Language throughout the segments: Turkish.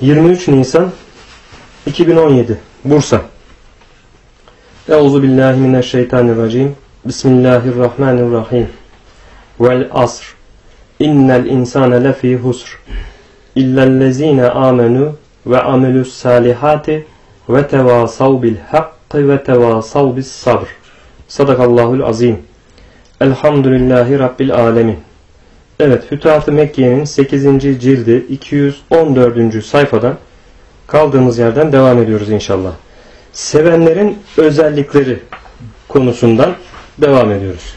23 Nisan 2017 Bursa. Euzubillahimineşşeytanirracim. Bismillahirrahmanirrahim. Vel asr. İnnel insane lefî husr. İllellezîne âmenû ve amelus salihati ve tevâsav bil hakkı ve tevâsav bis sabr. Sadakallahul azim. Elhamdülillahi Rabbil alemin. Evet, Fütuhat-ı Mekke'nin 8. cildi 214. sayfadan kaldığımız yerden devam ediyoruz inşallah. Sevenlerin özellikleri konusundan devam ediyoruz.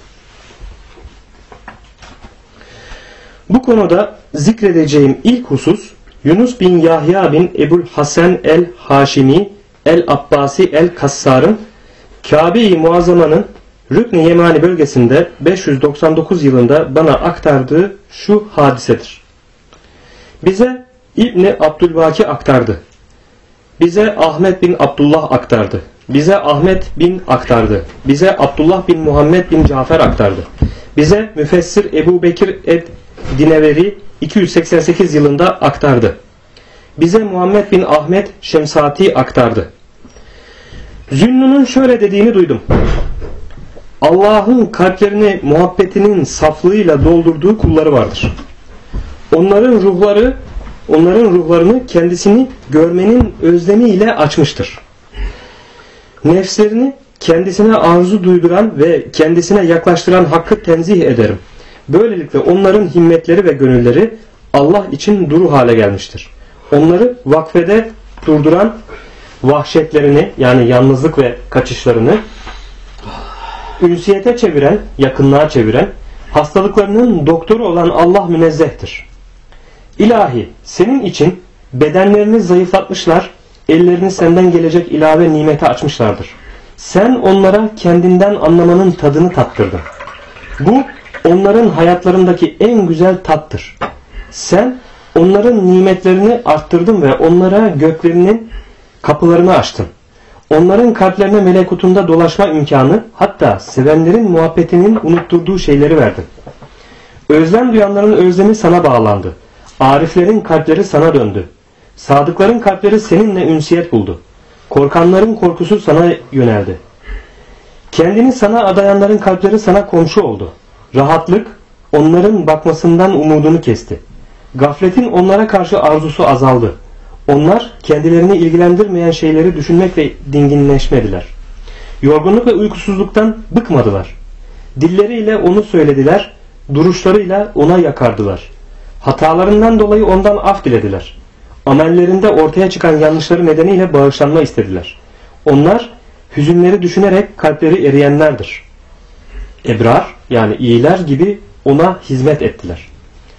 Bu konuda zikredeceğim ilk husus Yunus bin Yahya bin Ebul Hasan el-Haşimi el-Abbasi el-Kassar'ın Kabe-i Muazzama'nın Rükn-i Yemani bölgesinde 599 yılında bana aktardığı şu hadisedir. Bize İbni Abdülbaki aktardı. Bize Ahmet bin Abdullah aktardı. Bize Ahmet bin aktardı. Bize Abdullah bin Muhammed bin Cafer aktardı. Bize müfessir Ebu Bekir ed-Dineveri 288 yılında aktardı. Bize Muhammed bin Ahmet Şemsati aktardı. Zünnun'un şöyle dediğini duydum. Allah'ın kalplerini muhabbetinin saflığıyla doldurduğu kulları vardır. Onların ruhlarını kendisini görmenin özlemiyle açmıştır. Nefslerini kendisine arzu duyduran ve kendisine yaklaştıran hakkı tenzih ederim. Böylelikle onların himmetleri ve gönülleri Allah için duru hale gelmiştir. Onları vakfede durduran vahşetlerini, yani yalnızlık ve kaçışlarını ünsiyete çeviren, yakınlığa çeviren, hastalıklarının doktoru olan Allah münezzehtir. İlahi, senin için bedenlerini zayıflatmışlar, ellerini senden gelecek ilave nimeti açmışlardır. Sen onlara kendinden anlamanın tadını tattırdın. Bu, onların hayatlarındaki en güzel tattır. Sen onların nimetlerini arttırdın ve onlara göklerinin kapılarını açtın. Onların kalplerine melekutunda dolaşma imkanı, hatta sevenlerin muhabbetinin unutturduğu şeyleri verdin. Özlem duyanların özlemi sana bağlandı. Ariflerin kalpleri sana döndü. Sadıkların kalpleri seninle ünsiyet buldu. Korkanların korkusu sana yöneldi. Kendini sana adayanların kalpleri sana komşu oldu. Rahatlık onların bakmasından umudunu kesti. Gafletin onlara karşı arzusu azaldı. Onlar kendilerini ilgilendirmeyen şeyleri düşünmekle dinginleşmediler. Yorgunluk ve uykusuzluktan bıkmadılar. Dilleriyle onu söylediler, duruşlarıyla ona yakardılar. Hatalarından dolayı ondan af dilediler. Amellerinde ortaya çıkan yanlışları nedeniyle bağışlanma istediler. Onlar hüzünleri düşünerek kalpleri eriyenlerdir. Ebrar, yani iyiler gibi ona hizmet ettiler.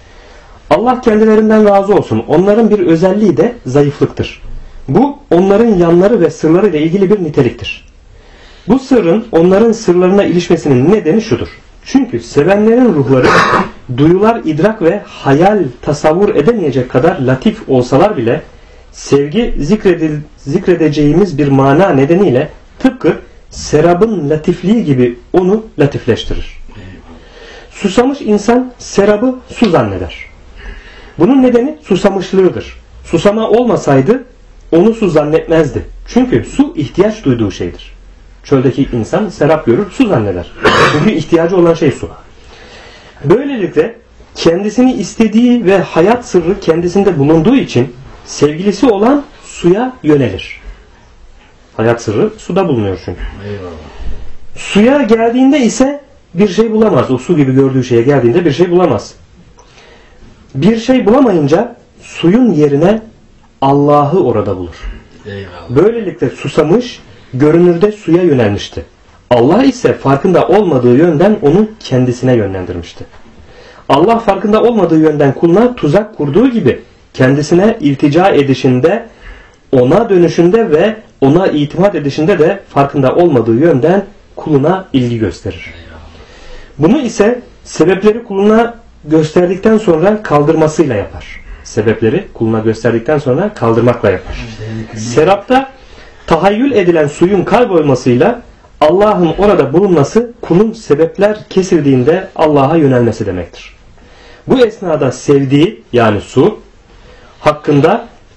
Allah kendilerinden razı olsun. Onların bir özelliği de zayıflıktır. Bu onların yanları ve sırları ile ilgili bir niteliktir. Bu sırrın onların sırlarına ilişmesinin nedeni şudur. Çünkü sevenlerin ruhları duyular, idrak ve hayal tasavvur edemeyecek kadar latif olsalar bile sevgi zikredeceğimiz bir mana nedeniyle tıpkı serabın latifliği gibi onu latifleştirir. Susamış insan serabı su zanneder. Bunun nedeni susamışlığıdır. Susama olmasaydı onu su zannetmezdi. Çünkü su ihtiyaç duyduğu şeydir. Çöldeki insan serap görür, su zanneder. Çünkü ihtiyacı olan şey su. Böylelikle kendisini istediği ve hayat sırrı kendisinde bulunduğu için sevgilisi olan suya yönelir. Hayat sırrı suda bulunuyor çünkü. Eyvallah. Suya geldiğinde ise bir şey bulamaz. O su gibi gördüğü şeye geldiğinde bir şey bulamaz. Bir şey bulamayınca suyun yerine Allah'ı orada bulur. Eyvallah. Böylelikle susamış, görünürde suya yönelmişti. Allah ise farkında olmadığı yönden onu kendisine yönlendirmişti. Allah farkında olmadığı yönden kuluna tuzak kurduğu gibi kendisine iltica edişinde, ona dönüşünde ve ona itimat edişinde de farkında olmadığı yönden kuluna ilgi gösterir. Bunu ise sebepleri kuluna gösterdikten sonra kaldırmasıyla yapar. Sebepleri kuluna gösterdikten sonra kaldırmakla yapar. Serapta tahayyül edilen suyun kaybolmasıyla Allah'ın orada bulunması kulun sebepler kesildiğinde Allah'a yönelmesi demektir. Bu esnada sevdiği, yani su hakkında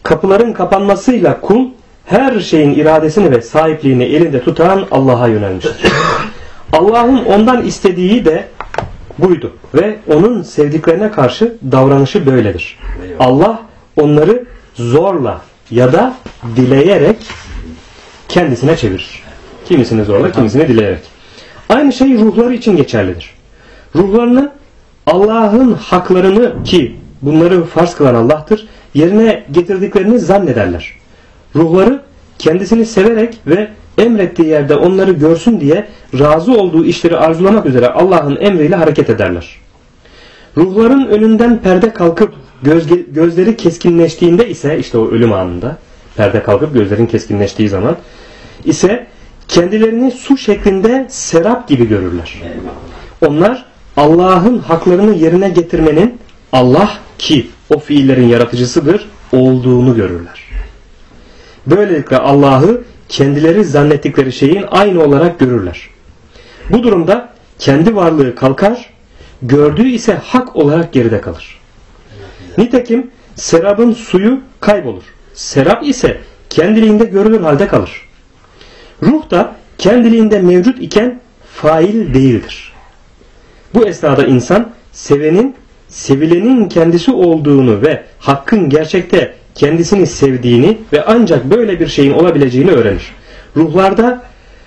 Kapıların kapanmasıyla kul her şeyin iradesini ve sahipliğini elinde tutan Allah'a yönelmiştir. Allah'ın ondan istediği de buydu ve onun sevdiklerine karşı davranışı böyledir. Allah onları zorla ya da dileyerek kendisine çevirir. Kimisini zorla, kimisini dileyerek. Aynı şey ruhları için geçerlidir. Ruhlarını Allah'ın haklarını, ki bunları farz kılan Allah'tır, yerine getirdiklerini zannederler. Ruhları kendisini severek ve emrettiği yerde onları görsün diye razı olduğu işleri arzulamak üzere Allah'ın emriyle hareket ederler. Ruhların önünden perde kalkıp gözleri keskinleştiğinde ise, işte o ölüm anında perde kalkıp gözlerin keskinleştiği zaman ise kendilerini su şeklinde serap gibi görürler. Onlar Allah'ın haklarını yerine getirmenin, Allah ki o fiillerin yaratıcısıdır, olduğunu görürler. Böylelikle Allah'ı kendileri zannettikleri şeyin aynı olarak görürler. Bu durumda kendi varlığı kalkar, gördüğü ise hak olarak geride kalır. Nitekim serabın suyu kaybolur. Serap ise kendiliğinde görülür halde kalır. Ruh da kendiliğinde mevcut iken fail değildir. Bu esnada insan sevenin, sevilenin kendisi olduğunu ve hakkın gerçekte kendisini sevdiğini ve ancak böyle bir şeyin olabileceğini öğrenir. Ruhlarda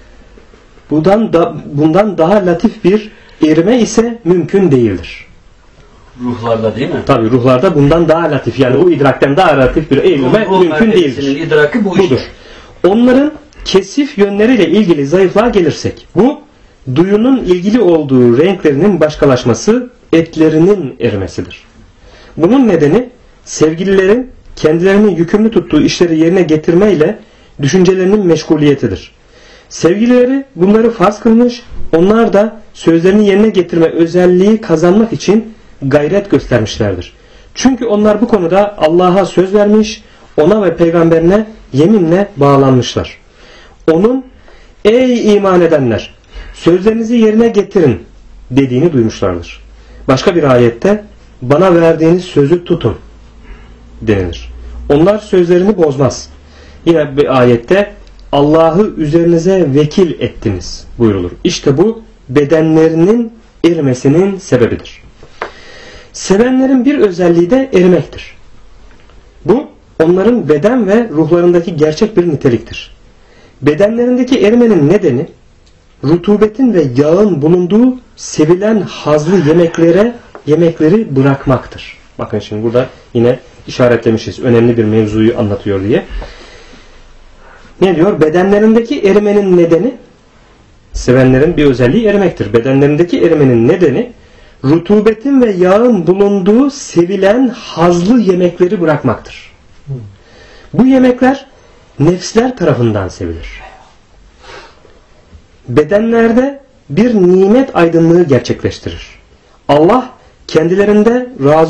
bundan daha latif bir erime ise mümkün değildir. Ruhlarda değil mi? Tabii ruhlarda bundan daha latif, yani o idrakten daha latif bir erime mümkün değildir. İdraki bu işte. Onların kesif yönleriyle ilgili zayıflığa gelirsek, bu duyunun ilgili olduğu renklerinin başkalaşması, etlerinin erimesidir. Bunun nedeni sevgililerin kendilerini yükümlü tuttuğu işleri yerine getirmeyle düşüncelerinin meşguliyetidir. Sevgilileri bunları farz kılmış, onlar da sözlerini yerine getirme özelliği kazanmak için gayret göstermişlerdir. Çünkü onlar bu konuda Allah'a söz vermiş, ona ve peygamberine yeminle bağlanmışlar. Onun ey iman edenler sözlerinizi yerine getirin dediğini duymuşlardır. Başka bir ayette bana verdiğiniz sözü tutun denilir. Onlar sözlerini bozmaz. Yine bir ayette Allah'ı üzerinize vekil ettiniz buyrulur. İşte bu bedenlerinin erimesinin sebebidir. Sevenlerin bir özelliği de erimektir. Bu onların beden ve ruhlarındaki gerçek bir niteliktir. Bedenlerindeki erimenin nedeni rutubetin ve yağın bulunduğu sevilen hazlı yemekleri bırakmaktır. Bakın şimdi burada yine işaretlemişiz. Önemli bir mevzuyu anlatıyor diye. Ne diyor? Bedenlerindeki erimenin nedeni, sevenlerin bir özelliği erimektir. Bedenlerindeki erimenin nedeni rutubetin ve yağın bulunduğu sevilen hazlı yemekleri bırakmaktır. Bu yemekler nefsler tarafından sevilir. Bedenlerde bir nimet aydınlığı gerçekleştirir. Allah kendilerinden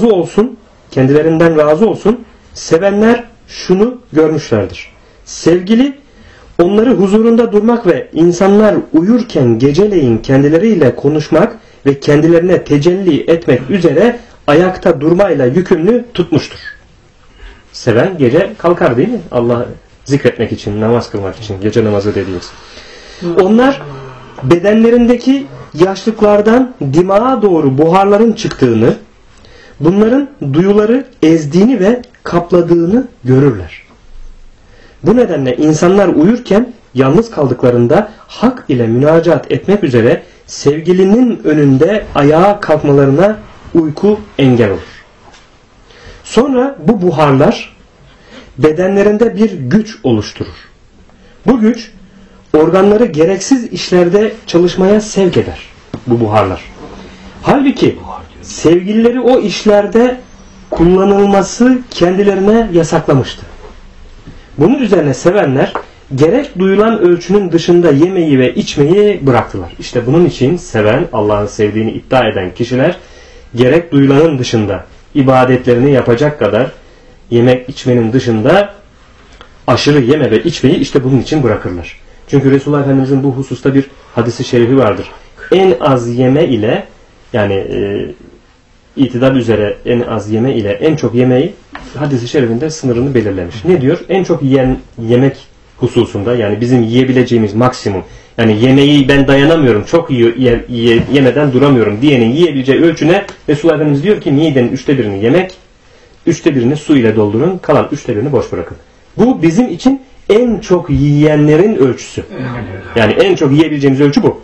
razı olsun. Sevenler şunu görmüşlerdir. Sevgili onları huzurunda durmak ve insanlar uyurken geceleyin kendileriyle konuşmak ve kendilerine tecelli etmek üzere ayakta durmayla yükümlü tutmuştur. Seven gece kalkar değil mi? Allah'ı zikretmek için, namaz kılmak için, gece namazı dediğimiz. Onlar bedenlerindeki yaşlıklardan dimağa doğru buharların çıktığını, bunların duyuları ezdiğini ve kapladığını görürler. Bu nedenle insanlar uyurken yalnız kaldıklarında hak ile münacat etmek üzere sevgilinin önünde ayağa kalkmalarına uyku engel olur. Sonra bu buharlar bedenlerinde bir güç oluşturur. Bu güç organları gereksiz işlerde çalışmaya sevk eder bu buharlar. Halbuki sevgilileri o işlerde kullanılması kendilerine yasaklamıştı. Bunun üzerine sevenler gerek duyulan ölçünün dışında yemeği ve içmeyi bıraktılar. İşte bunun için seven, Allah'ın sevdiğini iddia eden kişiler gerek duyulanın dışında ibadetlerini yapacak kadar yemek içmenin dışında aşırı yeme ve içmeyi işte bunun için bırakırlar. Çünkü Resulullah Efendimizin bu hususta bir hadisi şerifi vardır. En az yeme ile, yani itidal üzere en az yeme ile en çok yemeği hadis-i şerifinde sınırını belirlemiş. Ne diyor? En çok yiyen yemek hususunda, yani bizim yiyebileceğimiz maksimum, yani yemeği ben dayanamıyorum, çok yemeden duramıyorum diyenin yiyebileceği ölçüne Resulullah Efendimiz diyor ki midenin 1/3'ünü yemek, 1/3'ünü su ile doldurun, kalan 1/3'ünü boş bırakın. Bu bizim için en çok yiyenlerin ölçüsü. Yani en çok yiyebileceğimiz ölçü bu.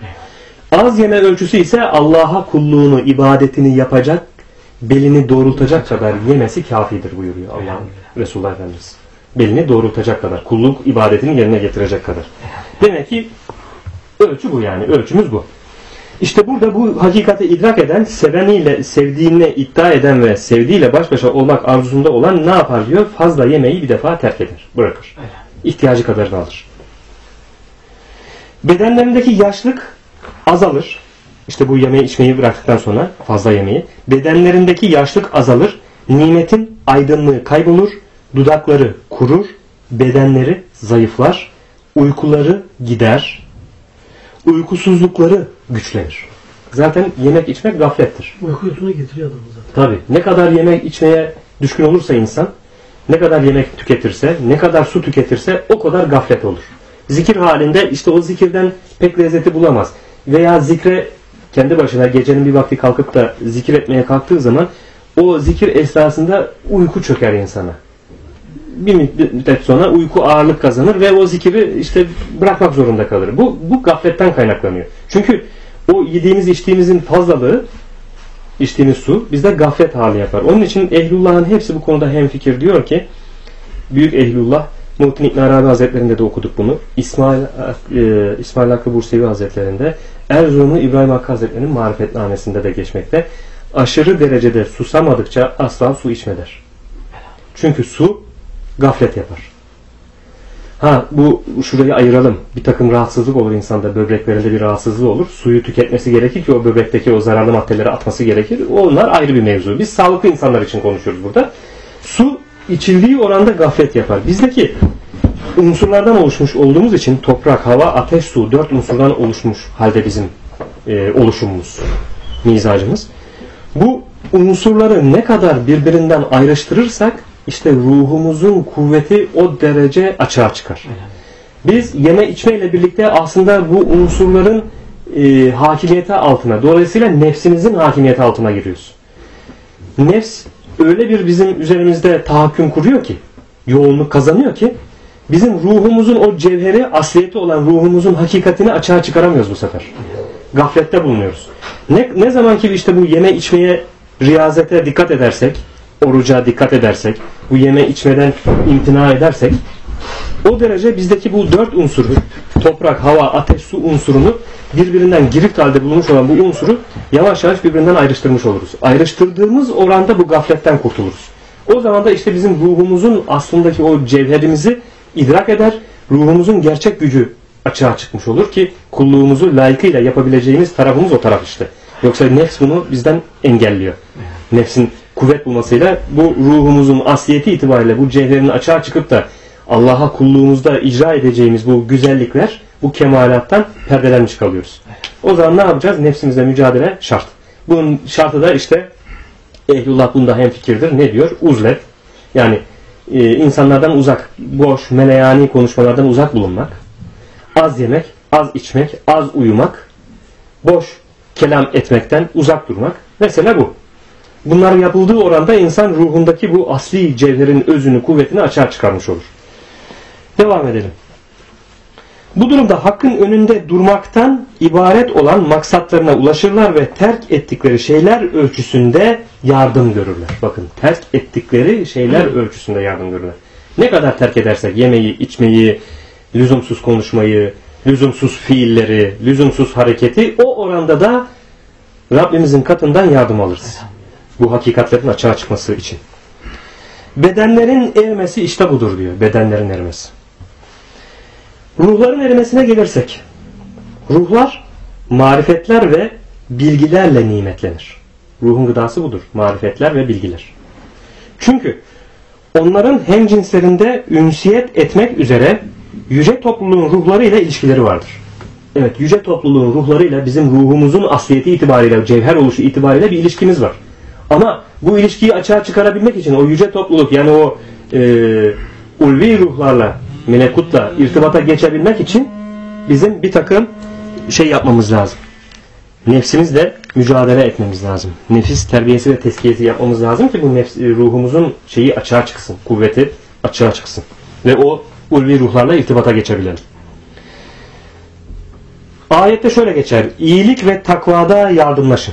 Az yeme ölçüsü ise Allah'a kulluğunu, ibadetini yapacak, belini doğrultacak kadar yemesi kafidir buyuruyor Allah Resulullah Efendimiz. Belini doğrultacak kadar, kulluk ibadetini yerine getirecek kadar. Demek ki ölçü bu, yani ölçümüz bu. İşte burada bu hakikati idrak eden, seveniyle, sevdiğine iddia eden ve sevdiğiyle baş başa olmak arzusunda olan ne yapar diyor? Fazla yemeği bir defa terk eder, bırakır. İhtiyacı kadarını alır. Bedenlerindeki yaşlık azalır. İşte bu yemeği içmeyi bıraktıktan sonra, fazla yemeği. Bedenlerindeki yaşlık azalır. Nimetin aydınlığı kaybolur. Dudakları kurur. Bedenleri zayıflar. Uykuları gider. Uykusuzlukları güçlenir. Zaten yemek içmek gaflettir. Uykusunu getiriyor adamı zaten. Tabii. Ne kadar yemek içmeye düşkün olursa insan, ne kadar yemek tüketirse, ne kadar su tüketirse o kadar gaflet olur. Zikir halinde işte o zikirden pek lezzeti bulamaz. Veya zikre kendi başına gecenin bir vakti kalkıp da zikir etmeye kalktığı zaman o zikir esnasında uyku çöker insana. Bir müddet sonra uyku ağırlık kazanır ve o zikiri işte bırakmak zorunda kalır. Bu gafletten kaynaklanıyor. Çünkü o yediğimiz içtiğimizin fazlalığı, içtiğimiz su bizde gaflet hali yapar. Onun için ehlullah'ın hepsi bu konuda hemfikir, diyor ki büyük ehlullah Muhittin İbn Arabi Hazretlerinde de okuduk bunu. İsmail Hakkı Bursevi Hazretlerinde, Erzurumlu İbrahim Hakkı Hazretleri'nin marifetnamesinde de geçmekte. Aşırı derecede susamadıkça asla su içme der. Çünkü su gaflet yapar. Şurayı ayıralım. Bir takım rahatsızlık olur insanda, böbreklerinde bir rahatsızlık olur. Suyu tüketmesi gerekir ki o böbrekteki o zararlı maddeleri atması gerekir. Onlar ayrı bir mevzu. Biz sağlıklı insanlar için konuşuyoruz burada. Su içildiği oranda gaflet yapar. Bizdeki unsurlardan oluşmuş olduğumuz için toprak, hava, ateş, su 4 unsurdan oluşmuş halde bizim oluşumumuz, mizacımız. Bu unsurları ne kadar birbirinden ayrıştırırsak işte ruhumuzun kuvveti o derece açığa çıkar. Biz yeme içmeyle birlikte aslında bu unsurların hakimiyeti altına, dolayısıyla nefsimizin hakimiyeti altına giriyoruz. Nefs öyle bir bizim üzerimizde tahakküm kuruyor ki, yoğunluk kazanıyor ki bizim ruhumuzun o cevheri, asliyeti olan ruhumuzun hakikatini açığa çıkaramıyoruz bu sefer. Gaflette bulunuyoruz. Ne zaman ki işte bu yeme içmeye, riyazete dikkat edersek, oruca dikkat edersek, bu yeme içmeden imtina edersek, o derece bizdeki bu 4 unsuru, toprak, hava, ateş, su unsurunu birbirinden girift halde bulunmuş olan bu unsuru yavaş yavaş birbirinden ayrıştırmış oluruz. Ayrıştırdığımız oranda bu gafletten kurtuluruz. O zaman da işte bizim ruhumuzun aslındaki o cevherimizi idrak eder, ruhumuzun gerçek gücü açığa çıkmış olur ki kulluğumuzu layıkıyla yapabileceğimiz tarafımız o taraf işte. Yoksa nefs bunu bizden engelliyor. Nefsin kuvvet bulmasıyla bu ruhumuzun asliyeti itibariyle bu cevherin açığa çıkıp da Allah'a kulluğumuzda icra edeceğimiz bu güzellikler, bu kemalattan perdelenmiş kalıyoruz. O zaman ne yapacağız? Nefsimizle mücadele şart. Bunun şartı da işte ehlullah bunda hemfikirdir. Ne diyor? Uzlet. Yani insanlardan uzak, boş, meleyani konuşmalardan uzak bulunmak, az yemek, az içmek, az uyumak, boş kelam etmekten uzak durmak. Mesela bu. Bunlar yapıldığı oranda insan ruhundaki bu asli cevherin özünü, kuvvetini açığa çıkarmış olur. Devam edelim. Bu durumda hakkın önünde durmaktan ibaret olan maksatlarına ulaşırlar ve terk ettikleri şeyler ölçüsünde yardım görürler. Bakın, terk ettikleri şeyler ölçüsünde yardım görürler. Ne kadar terk edersek yemeği, içmeyi, lüzumsuz konuşmayı, lüzumsuz fiilleri, lüzumsuz hareketi, o oranda da Rabbimizin katından yardım alırız. Bu hakikatlerin açığa çıkması için. Bedenlerin erimesi işte budur diyor. Bedenlerin erimesi. Ruhların erimesine gelirsek, ruhlar marifetler ve bilgilerle nimetlenir. Ruhun gıdası budur. Marifetler ve bilgiler. Çünkü onların hemcinslerinde ünsiyet etmek üzere yüce topluluğun ruhlarıyla ilişkileri vardır. Evet, yüce topluluğun ruhlarıyla bizim ruhumuzun asliyeti itibariyle, cevher oluşu itibariyle bir ilişkimiz var. Ama bu ilişkiyi açığa çıkarabilmek için o yüce topluluk, yani o ulvi ruhlarla, melekutla irtibata geçebilmek için bizim bir takım şey yapmamız lazım. Nefsimizle mücadele etmemiz lazım. Nefis terbiyesi ve tezkiyesi yapmamız lazım ki bu ruhumuzun şeyi açığa çıksın. Kuvveti açığa çıksın. Ve o ulvi ruhlarla irtibata geçebilelim. Ayette şöyle geçer. İyilik ve takvada yardımlaşın.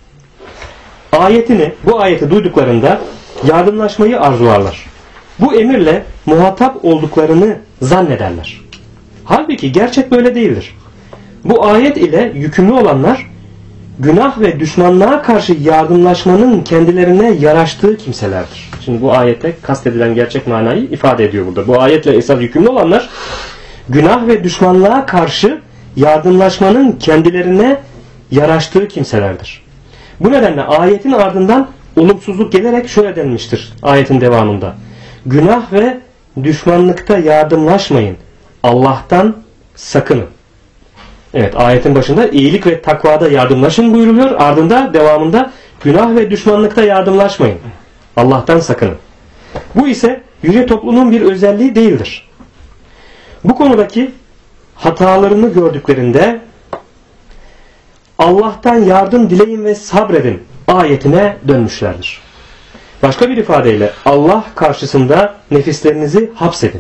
Bu ayeti duyduklarında yardımlaşmayı arzularlar. Bu emirle muhatap olduklarını zannederler. Halbuki gerçek böyle değildir. Bu ayet ile yükümlü olanlar günah ve düşmanlığa karşı yardımlaşmanın kendilerine yaraştığı kimselerdir. Şimdi bu ayette kastedilen gerçek manayı ifade ediyor burada. Bu ayetle esas yükümlü olanlar günah ve düşmanlığa karşı yardımlaşmanın kendilerine yaraştığı kimselerdir. Bu nedenle ayetin ardından olumsuzluk gelerek şöyle denmiştir ayetin devamında. Günah ve düşmanlıkta yardımlaşmayın. Allah'tan sakının. Evet, ayetin başında iyilik ve takvada yardımlaşın buyuruluyor. Ardında devamında günah ve düşmanlıkta yardımlaşmayın. Allah'tan sakının. Bu ise yüce toplumun bir özelliği değildir. Bu konudaki hatalarını gördüklerinde Allah'tan yardım dileyin ve sabredin ayetine dönmüşlerdir. Başka bir ifadeyle Allah karşısında nefislerinizi hapsedin.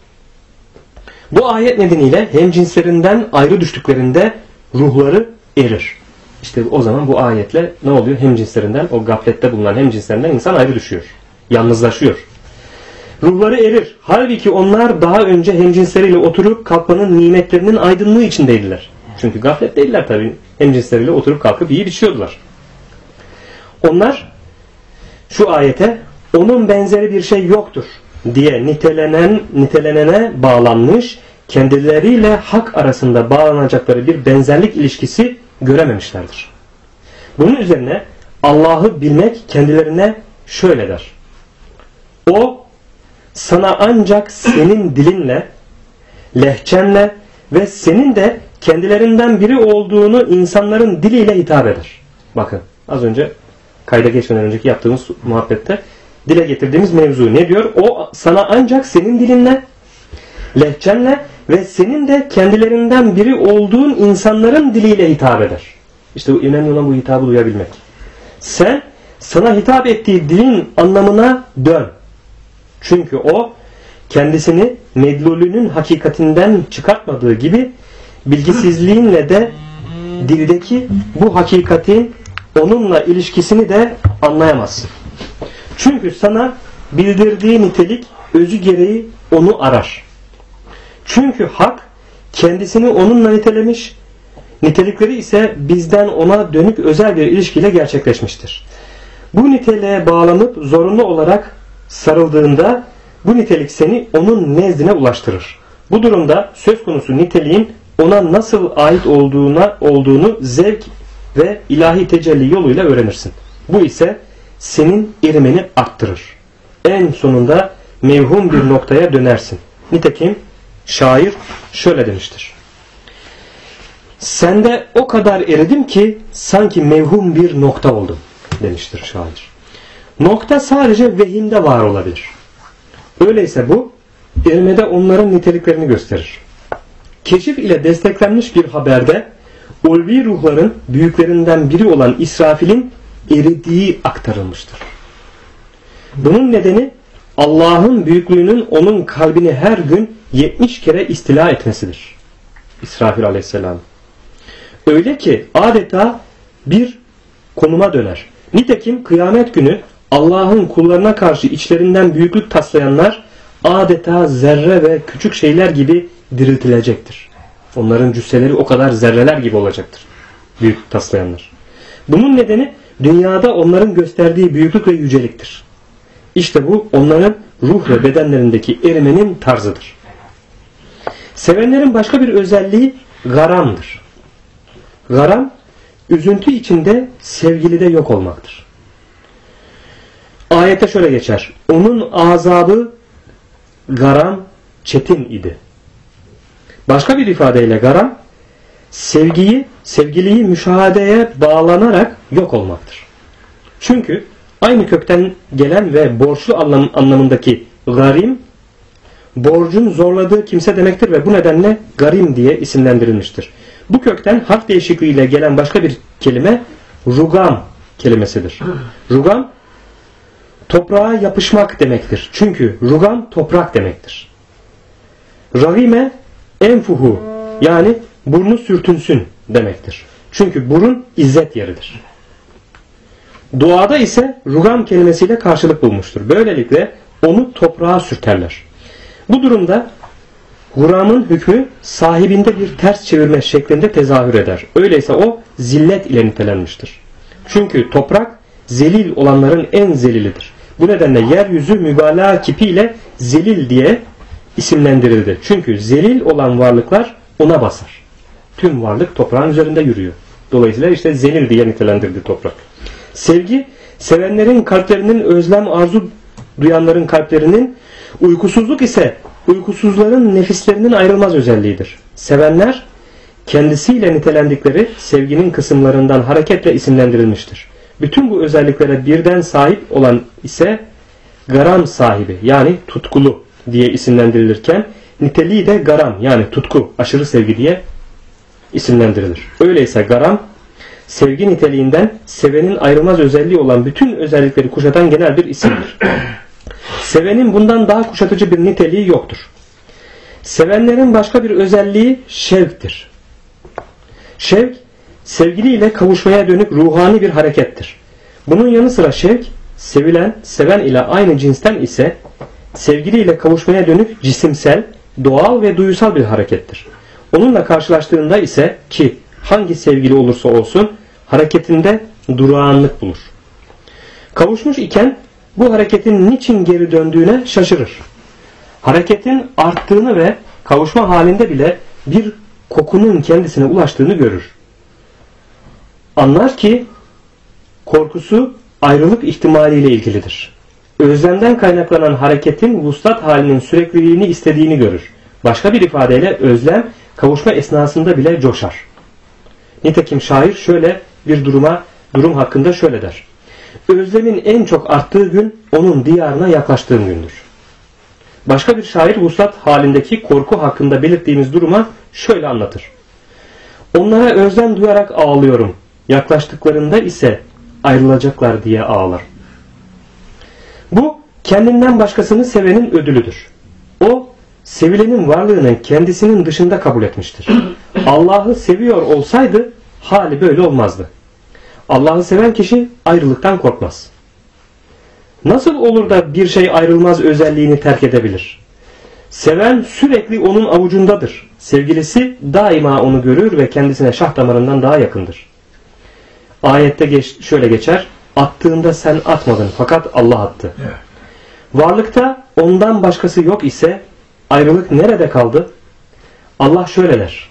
Bu ayet nedeniyle hemcinslerinden ayrı düştüklerinde ruhları erir. İşte o zaman bu ayetle ne oluyor? Hemcinslerinden, o gaflette bulunan hemcinslerinden insan ayrı düşüyor. Yalnızlaşıyor. Ruhları erir. Halbuki onlar daha önce hemcinsleriyle oturup kalkmanın nimetlerinin aydınlığı içindeydiler. Çünkü gaflet değiller tabii. Hemcinsleriyle oturup kalkıp yiyip içiyordular. Onlar şu ayete onun benzeri bir şey yoktur diye nitelenene bağlanmış, kendileriyle hak arasında bağlanacakları bir benzerlik ilişkisi görememişlerdir. Bunun üzerine Allah'ı bilmek kendilerine şöyle der. O sana ancak senin dilinle, lehçenle ve senin de kendilerinden biri olduğunu insanların diliyle hitap eder. Bakın az önce kayda geçmeden önceki yaptığımız muhabbette dile getirdiğimiz mevzu ne diyor? O sana ancak senin dilinle, lehçenle ve senin de kendilerinden biri olduğun insanların diliyle hitap eder. İşte önemli olan bu hitabı duyabilmek. Sen sana hitap ettiği dilin anlamına dön. Çünkü o kendisini medlulünün hakikatinden çıkartmadığı gibi bilgisizliğinle de dildeki bu hakikatin onunla ilişkisini de anlayamazsın. Çünkü sana bildirdiği nitelik özü gereği onu arar. Çünkü hak kendisini onunla nitelemiş, nitelikleri ise bizden ona dönük özel bir ilişkiyle gerçekleşmiştir. Bu niteliğe bağlanıp zorunlu olarak sarıldığında bu nitelik seni onun nezdine ulaştırır. Bu durumda söz konusu niteliğin ona nasıl ait olduğunu zevk ve ilahi tecelli yoluyla öğrenirsin. Bu ise senin erimeni arttırır. En sonunda mevhum bir noktaya dönersin. Nitekim şair şöyle demiştir. Sende o kadar eridim ki sanki mevhum bir nokta oldum demiştir şair. Nokta sadece vehimde var olabilir. Öyleyse bu erimede onların niteliklerini gösterir. Keşif ile desteklenmiş bir haberde ulvi ruhların büyüklerinden biri olan İsrafil'in eridiği aktarılmıştır. Bunun nedeni Allah'ın büyüklüğünün onun kalbini her gün 70 kere istila etmesidir. İsrafil aleyhisselam. Öyle ki adeta bir konuma döner. Nitekim kıyamet günü Allah'ın kullarına karşı içlerinden büyüklük taslayanlar adeta zerre ve küçük şeyler gibi diriltilecektir. Onların cüsseleri o kadar zerreler gibi olacaktır. Büyüklük taslayanlar. Bunun nedeni dünyada onların gösterdiği büyüklük ve yüceliktir. İşte bu onların ruh ve bedenlerindeki erimenin tarzıdır. Sevenlerin başka bir özelliği garamdır. Garam, üzüntü içinde sevgilide yok olmaktır. Ayette şöyle geçer. Onun azabı garam çetin idi. Başka bir ifadeyle garam, sevgiliyi müşahedeye bağlanarak yok olmaktır. Çünkü Aynı kökten gelen ve borçlu anlamındaki garim, borcun zorladığı kimse demektir ve bu nedenle garim diye isimlendirilmiştir. Bu kökten harf değişikliğiyle gelen başka bir kelime rugam kelimesidir. Rugam toprağa yapışmak demektir. Çünkü rugam toprak demektir. Ragime enfuhu yani burnu sürtünsün demektir. Çünkü burun izzet yeridir. Duada ise rugam kelimesiyle karşılık bulmuştur. Böylelikle onu toprağa sürterler. Bu durumda guramın hükmü sahibinde bir ters çevirme şeklinde tezahür eder. Öyleyse o zillet ile nitelenmiştir. Çünkü toprak zelil olanların en zelilidir. Bu nedenle yeryüzü mübalağa kipiyle zelil diye isimlendirildi. Çünkü zelil olan varlıklar ona basar. Tüm varlık toprağın üzerinde yürüyor. Dolayısıyla işte zelil diye nitelendirildi toprak. Sevgi, sevenlerin kalplerinin, özlem, arzu duyanların kalplerinin, uykusuzluk ise uykusuzların nefislerinin ayrılmaz özelliğidir. Sevenler, kendisiyle nitelendikleri sevginin kısımlarından hareketle isimlendirilmiştir. Bütün bu özelliklere birden sahip olan ise garam sahibi yani tutkulu diye isimlendirilirken niteliği de garam yani tutku, aşırı sevgi diye isimlendirilir. Öyleyse garam, sevgi niteliğinden sevenin ayrılmaz özelliği olan bütün özellikleri kuşatan genel bir isimdir. Sevenin bundan daha kuşatıcı bir niteliği yoktur. Sevenlerin başka bir özelliği şevktir. Şevk, sevgiliyle kavuşmaya dönük ruhani bir harekettir. Bunun yanı sıra şevk, sevilen, seven ile aynı cinsten ise sevgiliyle kavuşmaya dönük cisimsel, doğal ve duysal bir harekettir. Onunla karşılaştığında ise ki hangi sevgili olursa olsun hareketinde durağanlık bulur. Kavuşmuş iken bu hareketin niçin geri döndüğüne şaşırır. Hareketin arttığını ve kavuşma halinde bile bir kokunun kendisine ulaştığını görür. Anlar ki korkusu ayrılık ihtimaliyle ilgilidir. Özlemden kaynaklanan hareketin vuslat halinin sürekliliğini istediğini görür. Başka bir ifadeyle özlem kavuşma esnasında bile coşar. Nitekim şair şöyle bir durum hakkında şöyle der. Özlemin en çok arttığı gün onun diyarına yaklaştığım gündür. Başka bir şair vuslat halindeki korku hakkında belirttiğimiz duruma şöyle anlatır. Onlara özlem duyarak ağlıyorum. Yaklaştıklarında ise ayrılacaklar diye ağlar. Bu kendinden başkasını sevenin ödülüdür. O sevilenin varlığını kendisinin dışında kabul etmiştir. Allah'ı seviyor olsaydı hali böyle olmazdı. Allah'ı seven kişi ayrılıktan korkmaz. Nasıl olur da bir şey ayrılmaz özelliğini terk edebilir? Seven sürekli onun avucundadır. Sevgilisi daima onu görür ve kendisine şah damarından daha yakındır. Ayette şöyle geçer. Attığında sen atmadın fakat Allah attı. Evet. Varlıkta ondan başkası yok ise ayrılık nerede kaldı? Allah şöyle der.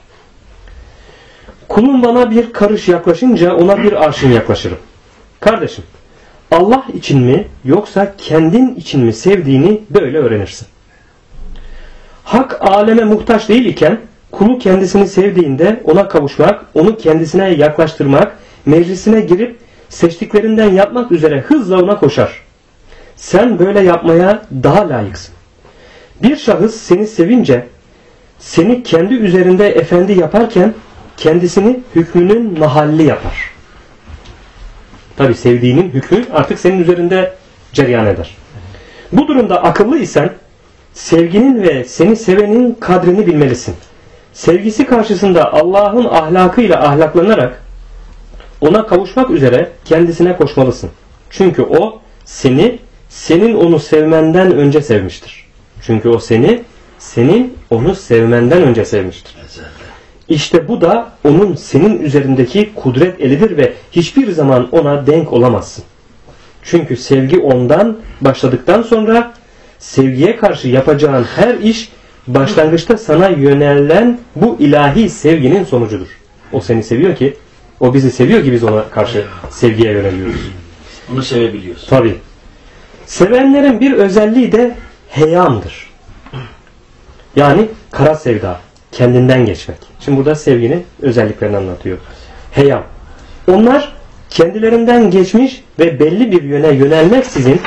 Kulum bana bir karış yaklaşınca ona bir arşın yaklaşırım. Kardeşim, Allah için mi yoksa kendin için mi sevdiğini böyle öğrenirsin. Hak aleme muhtaç değil iken kulu kendisini sevdiğinde ona kavuşmak, onu kendisine yaklaştırmak, meclisine girip seçtiklerinden yapmak üzere hızla ona koşar. Sen böyle yapmaya daha layıksın. Bir şahıs seni sevince seni kendi üzerinde efendi yaparken kendisini hükmünün mahalli yapar. Tabi sevdiğinin hükmü artık senin üzerinde cereyan eder. Bu durumda akıllı isen sevginin ve seni sevenin kadrini bilmelisin. Sevgisi karşısında Allah'ın ahlakıyla ahlaklanarak ona kavuşmak üzere kendisine koşmalısın. Çünkü o senin onu sevmenden önce sevmiştir. Çünkü o senin onu sevmenden önce sevmiştir. İşte bu da onun senin üzerindeki kudret elidir ve hiçbir zaman ona denk olamazsın. Çünkü sevgi ondan başladıktan sonra sevgiye karşı yapacağın her iş başlangıçta sana yönelen bu ilahi sevginin sonucudur. O seni seviyor ki, o bizi seviyor ki biz ona karşı sevgiye yöneliyoruz. Onu sevebiliyoruz. Tabii. Sevenlerin bir özelliği de heyamdır. Yani kara sevda, kendinden geçmek. Şimdi burada sevginin özelliklerini anlatıyor. Heyam. Onlar kendilerinden geçmiş ve belli bir yöne yönelmeksizin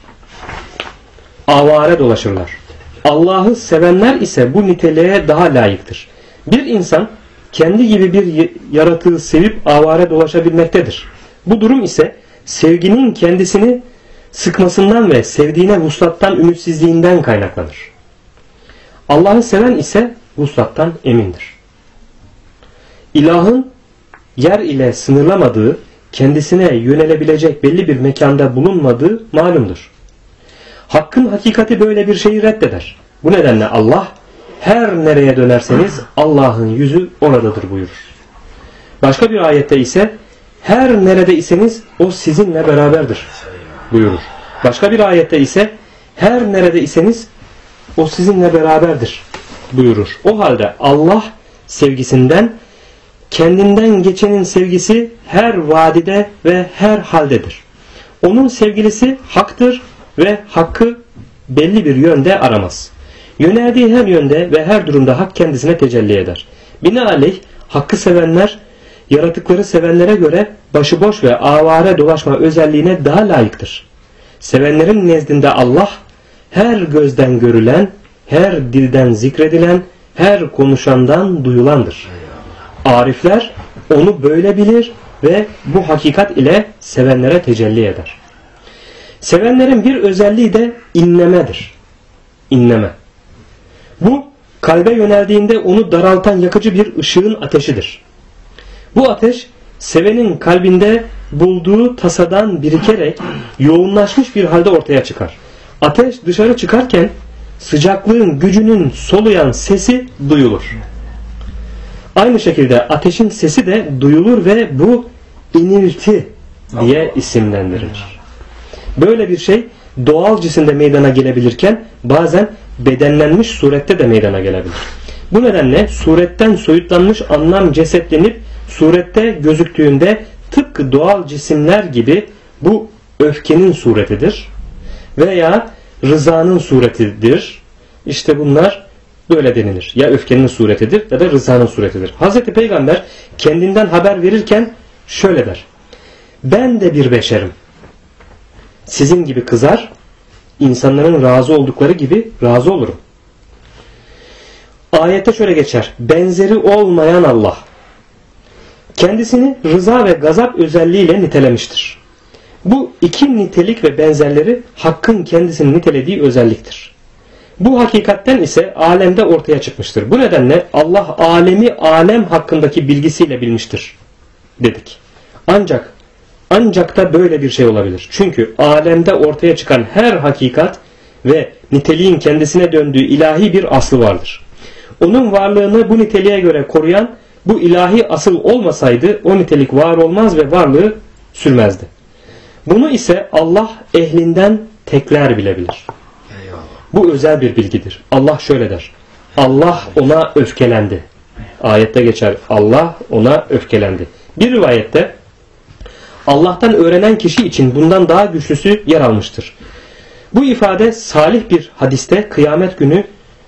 avare dolaşırlar. Allah'ı sevenler ise bu niteliğe daha layıktır. Bir insan kendi gibi bir yaratığı sevip avare dolaşabilmektedir. Bu durum ise sevginin kendisini sıkmasından ve sevdiğine vuslattan ümitsizliğinden kaynaklanır. Allah'ı seven ise vuslattan emindir. İlahın yer ile sınırlamadığı, kendisine yönelebilecek belli bir mekanda bulunmadığı malumdur. Hakkın hakikati böyle bir şeyi reddeder. Bu nedenle Allah, her nereye dönerseniz Allah'ın yüzü oradadır buyurur. Başka bir ayette ise her nerede iseniz o sizinle beraberdir buyurur. Başka bir ayette ise her nerede iseniz o sizinle beraberdir buyurur. O halde Allah sevgisinden, kendinden geçenin sevgisi her vadide ve her haldedir. Onun sevgilisi haktır ve hakkı belli bir yönde aramaz. Yöneldiği her yönde ve her durumda hak kendisine tecelli eder. Binaenaleyh hakkı sevenler, yaratıkları sevenlere göre başıboş ve avare dolaşma özelliğine daha layıktır. Sevenlerin nezdinde Allah, her gözden görülen, her dilden zikredilen, her konuşandan duyulandır. Arifler onu böyle bilir ve bu hakikat ile sevenlere tecelli eder. Sevenlerin bir özelliği de inlemedir. İnleme. Bu kalbe yöneldiğinde onu daraltan yakıcı bir ışığın ateşidir. Bu ateş sevenin kalbinde bulduğu tasadan birikerek yoğunlaşmış bir halde ortaya çıkar. Ateş dışarı çıkarken sıcaklığın gücünün soluyan sesi duyulur. Aynı şekilde ateşin sesi de duyulur ve bu inilti diye isimlendirilir. Böyle bir şey doğal cisimde meydana gelebilirken bazen bedenlenmiş surette de meydana gelebilir. Bu nedenle suretten soyutlanmış anlam cesetlenip surette gözüktüğünde tıpkı doğal cisimler gibi bu öfkenin suretidir veya rızanın suretidir. İşte bunlar böyle denilir. Ya öfkenin suretidir ya da rızanın suretidir. Hazreti Peygamber kendinden haber verirken şöyle der: ben de bir beşerim. Sizin gibi kızar, insanların razı oldukları gibi razı olurum. Ayette şöyle geçer: benzeri olmayan Allah kendisini rıza ve gazap özelliğiyle nitelemiştir. Bu iki nitelik ve benzerleri hakkın kendisini nitelediği özelliktir. Bu hakikatten ise alemde ortaya çıkmıştır. Bu nedenle Allah alemi alem hakkındaki bilgisiyle bilmiştir dedik. Ancak da böyle bir şey olabilir. Çünkü alemde ortaya çıkan her hakikat ve niteliğin kendisine döndüğü ilahi bir aslı vardır. Onun varlığını bu niteliğe göre koruyan bu ilahi asıl olmasaydı o nitelik var olmaz ve varlığı sürmezdi. Bunu ise Allah ehlinden tekler bilebilir. Bu özel bir bilgidir. Allah şöyle der: Allah ona öfkelendi. Ayette geçer: Allah ona öfkelendi. Bir rivayette Allah'tan öğrenen kişi için bundan daha güçlüsü yer almıştır. Bu ifade salih bir hadiste kıyamet günü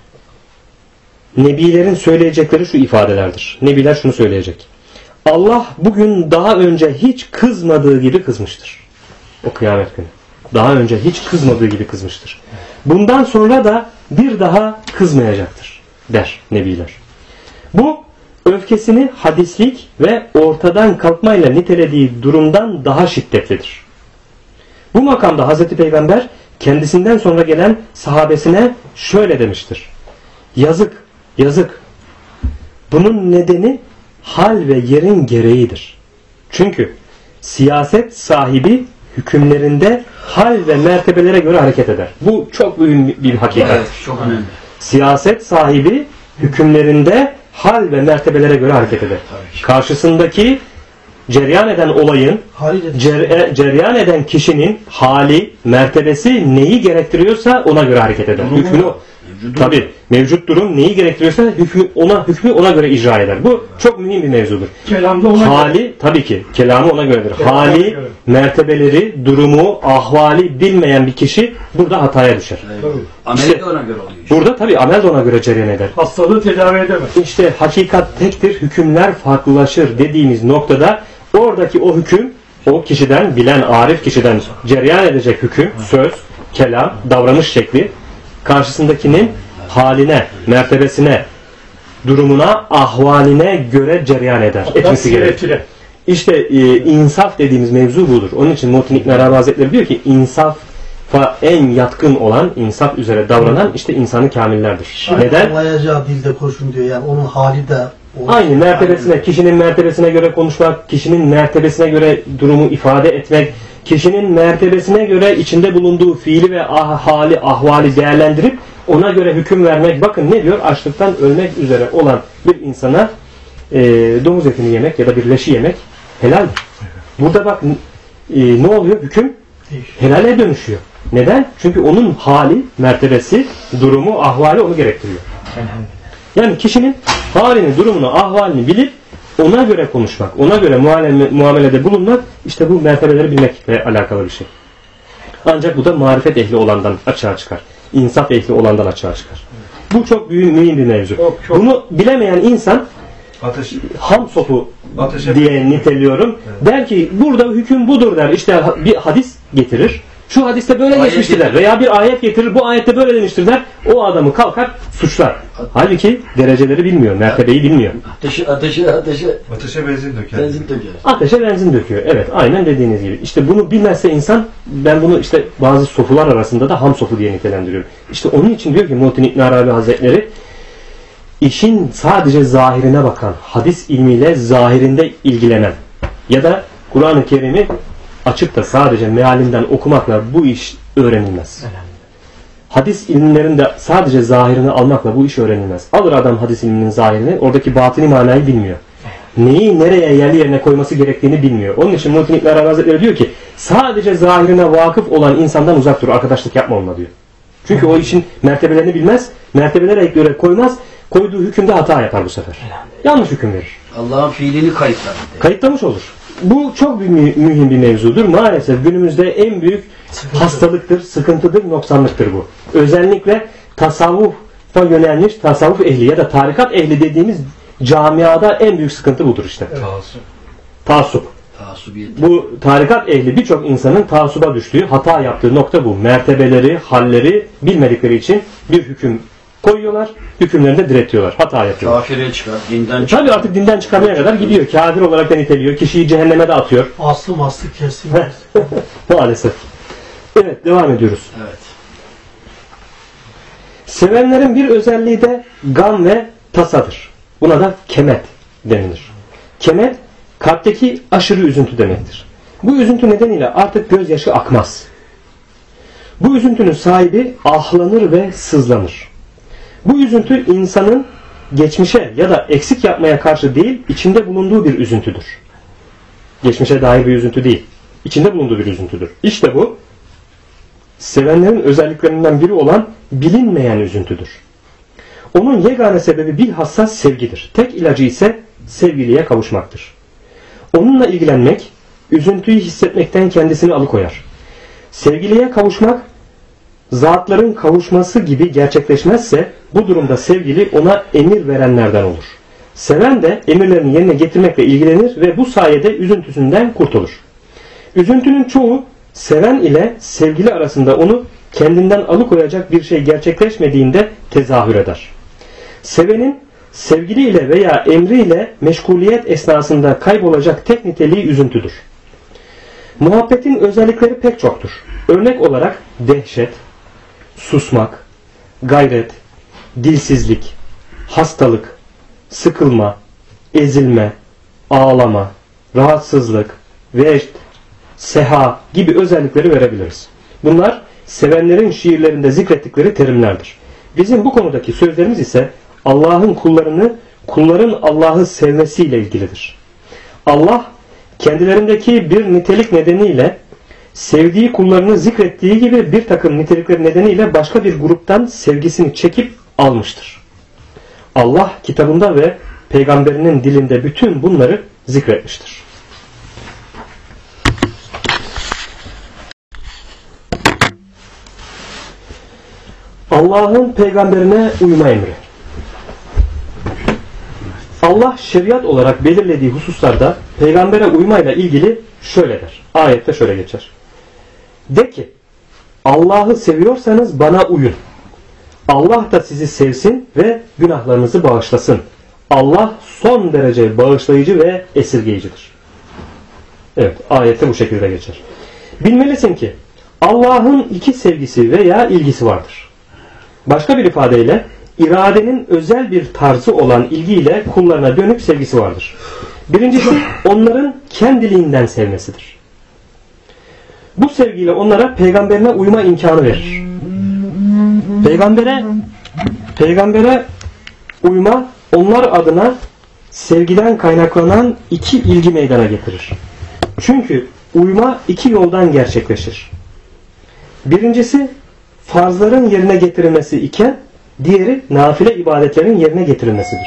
Nebilerin söyleyecekleri şu ifadelerdir. Nebiler şunu söyleyecek: Allah bugün daha önce hiç kızmadığı gibi kızmıştır. O kıyamet günü. Daha önce hiç kızmadığı gibi kızmıştır. Bundan sonra da bir daha kızmayacaktır der Nebiler. Bu öfkesini hadislik ve ortadan kalkmayla nitelediği durumdan daha şiddetlidir. Bu makamda Hazreti Peygamber kendisinden sonra gelen sahabesine şöyle demiştir: yazık, yazık. Bunun nedeni hal ve yerin gereğidir. Çünkü siyaset sahibi hükümlerinde hal ve mertebelere göre hareket eder. Bu çok büyük bir hakikat. Evet, çok önemli. Siyaset sahibi hükümlerinde hal ve mertebelere göre hareket eder. Karşısındaki cereyan eden olayın, cereyan eden kişinin hali, mertebesi neyi gerektiriyorsa ona göre hareket eder. Hükmünü, tabii mevcut durum neyi gerektiriyorsa hükmü ona göre icra eder. Bu çok mühim bir mevzudur. Hali tabii ki kelamı ona göredir. Hali, mertebeleri, durumu, ahvali bilmeyen bir kişi burada hataya düşer. Amel de ona göre oluyor. Burada tabii amel de ona göre cereyan eder. Hastalığı tedavi edemez. İşte hakikat tektir, hükümler farklılaşır dediğimiz noktada oradaki o hüküm O kişiden, bilen arif kişiden cereyan edecek hüküm, söz, kelam, davranış şekli karşısındakinin haline, mertebesine, durumuna, ahvaline göre cereyan eder. Etmesi gerekir. İşte insaf dediğimiz mevzu budur. Onun için Muhittin İbn Arabi Hazretleri diyor ki insafa en yatkın olan, insaf üzere davranan işte insanı kamillerdir. Neden? Anlayacağı dilde konuşun diyor. Yani onun hali de aynı mertebesine, kişinin mertebesine göre konuşmak, kişinin mertebesine göre durumu ifade etmek, kişinin mertebesine göre içinde bulunduğu fiili ve hali, ahvali değerlendirip ona göre hüküm vermek. Bakın ne diyor? Açlıktan ölmek üzere olan bir insana domuz etini yemek ya da bir leşi yemek helaldir. Burada bak ne oluyor? Hüküm helale dönüşüyor. Neden? Çünkü onun hali, mertebesi, durumu, ahvali onu gerektiriyor. Yani kişinin halini, durumunu, ahvalini bilip ona göre konuşmak, ona göre muamelede bulunmak, işte bu mertebeleri bilmekle alakalı bir şey. Ancak bu da marifet ehli olandan açığa çıkar. İnsaf ehli olandan açığa çıkar. Bu çok mühim bir mevzu. Çok. Bunu bilemeyen insan ham sopu diye niteliyorum. Evet. Der ki burada hüküm budur der. İşte bir hadis getirir. Şu hadiste böyle geçmiştir der. Veya bir ayet getirir. Bu ayette böyle demiştir der. O adamı kalkar suçlar. Halbuki dereceleri bilmiyor. Mertebeyi bilmiyor. Ateşe benzin döker. Ateşe benzin döküyor. Evet. Aynen dediğiniz gibi. İşte bunu bilmezse insan, ben bunu işte bazı sofular arasında da ham sofu diye nitelendiriyorum. İşte onun için diyor ki Muhittin İbn Arabi Hazretleri, İşin sadece zahirine bakan, hadis ilmiyle zahirinde ilgilenen ya da Kur'an-ı Kerim'i açıp da sadece mealinden okumakla bu iş öğrenilmez. Hadis ilimlerinde sadece zahirini almakla bu iş öğrenilmez. Alır adam hadis ilminin zahirini, oradaki batini manayı bilmiyor. Neyi nereye yerli yerine koyması gerektiğini bilmiyor. Onun için Muhittin İbn Arabi Hazretleri diyor ki sadece zahirine vakıf olan insandan uzak dur, arkadaşlık yapma onunla diyor. Çünkü o işin mertebelerini bilmez, mertebelere göre koymaz. Koyduğu hükümde hata yapar bu sefer. Yanlış hüküm verir. Allah'ın fiilini kayıtlamış olur. Bu çok mühim bir mevzudur. Maalesef günümüzde en büyük hastalıktır, sıkıntıdır, noksanlıktır bu. Özellikle tasavvufa yönelmiş, tasavvuf ehli ya da tarikat ehli dediğimiz camiada en büyük sıkıntı budur işte. Taassup. Bu tarikat ehli birçok insanın taassuba düştüğü, hata yaptığı nokta bu. Mertebeleri, halleri bilmedikleri için bir hüküm koyuyorlar, hükümlerinde diretiyorlar. Hata yapıyorlar. Kafire çıkar, dinden çıkar. Tabii artık dinden çıkarmaya kadar gidiyor. Kafir olarak da niteliyor. Kişiyi cehenneme de atıyor. Aslı kesin. Maalesef. Evet, devam ediyoruz. Evet. Sevenlerin bir özelliği de gam ve tasadır. Buna da kemet denilir. Kemet, kalpteki aşırı üzüntü demektir. Bu üzüntü nedeniyle artık gözyaşı akmaz. Bu üzüntünün sahibi ahlanır ve sızlanır. Bu üzüntü insanın geçmişe ya da eksik yapmaya karşı değil, içinde bulunduğu bir üzüntüdür. Geçmişe dair bir üzüntü değil, içinde bulunduğu bir üzüntüdür. İşte bu, sevenlerin özelliklerinden biri olan bilinmeyen üzüntüdür. Onun yegane sebebi bilhassa sevgidir. Tek ilacı ise sevgiliye kavuşmaktır. Onunla ilgilenmek, üzüntüyü hissetmekten kendisini alıkoyar. Sevgiliye kavuşmak, zatların kavuşması gibi gerçekleşmezse bu durumda sevgili ona emir verenlerden olur. Seven de emirlerini yerine getirmekle ilgilenir ve bu sayede üzüntüsünden kurtulur. Üzüntünün çoğu seven ile sevgili arasında onu kendinden alıkoyacak bir şey gerçekleşmediğinde tezahür eder. Sevenin sevgiliyle veya emriyle meşguliyet esnasında kaybolacak tek niteliği üzüntüdür. Muhabbetin özellikleri pek çoktur. Örnek olarak dehşet, susmak, gayret, dilsizlik, hastalık, sıkılma, ezilme, ağlama, rahatsızlık, vecd, seha gibi özellikleri verebiliriz. Bunlar sevenlerin şiirlerinde zikrettikleri terimlerdir. Bizim bu konudaki sözlerimiz ise Allah'ın kulların Allah'ı sevmesiyle ilgilidir. Allah kendilerindeki bir nitelik nedeniyle sevdiği kullarını zikrettiği gibi bir takım nitelikleri nedeniyle başka bir gruptan sevgisini çekip almıştır. Allah kitabında ve peygamberinin dilinde bütün bunları zikretmiştir. Allah'ın peygamberine uyma emri. Allah şeriat olarak belirlediği hususlarda peygambere uymayla ilgili şöyle der. Ayette şöyle geçer. De ki Allah'ı seviyorsanız bana uyun. Allah da sizi sevsin ve günahlarınızı bağışlasın. Allah son derece bağışlayıcı ve esirgeyicidir. Evet, ayette bu şekilde geçer. Bilmelisin ki Allah'ın iki sevgisi veya ilgisi vardır. Başka bir ifadeyle iradenin özel bir tarzı olan ilgiyle kullarına dönük sevgisi vardır. Birincisi onların kendiliğinden sevmesidir. Bu sevgiyle onlara peygamberine uyma imkanı verir. Peygambere uyma onlar adına sevgiden kaynaklanan iki ilgi meydana getirir. Çünkü uyma iki yoldan gerçekleşir. Birincisi farzların yerine getirilmesi iken diğeri nafile ibadetlerin yerine getirilmesidir.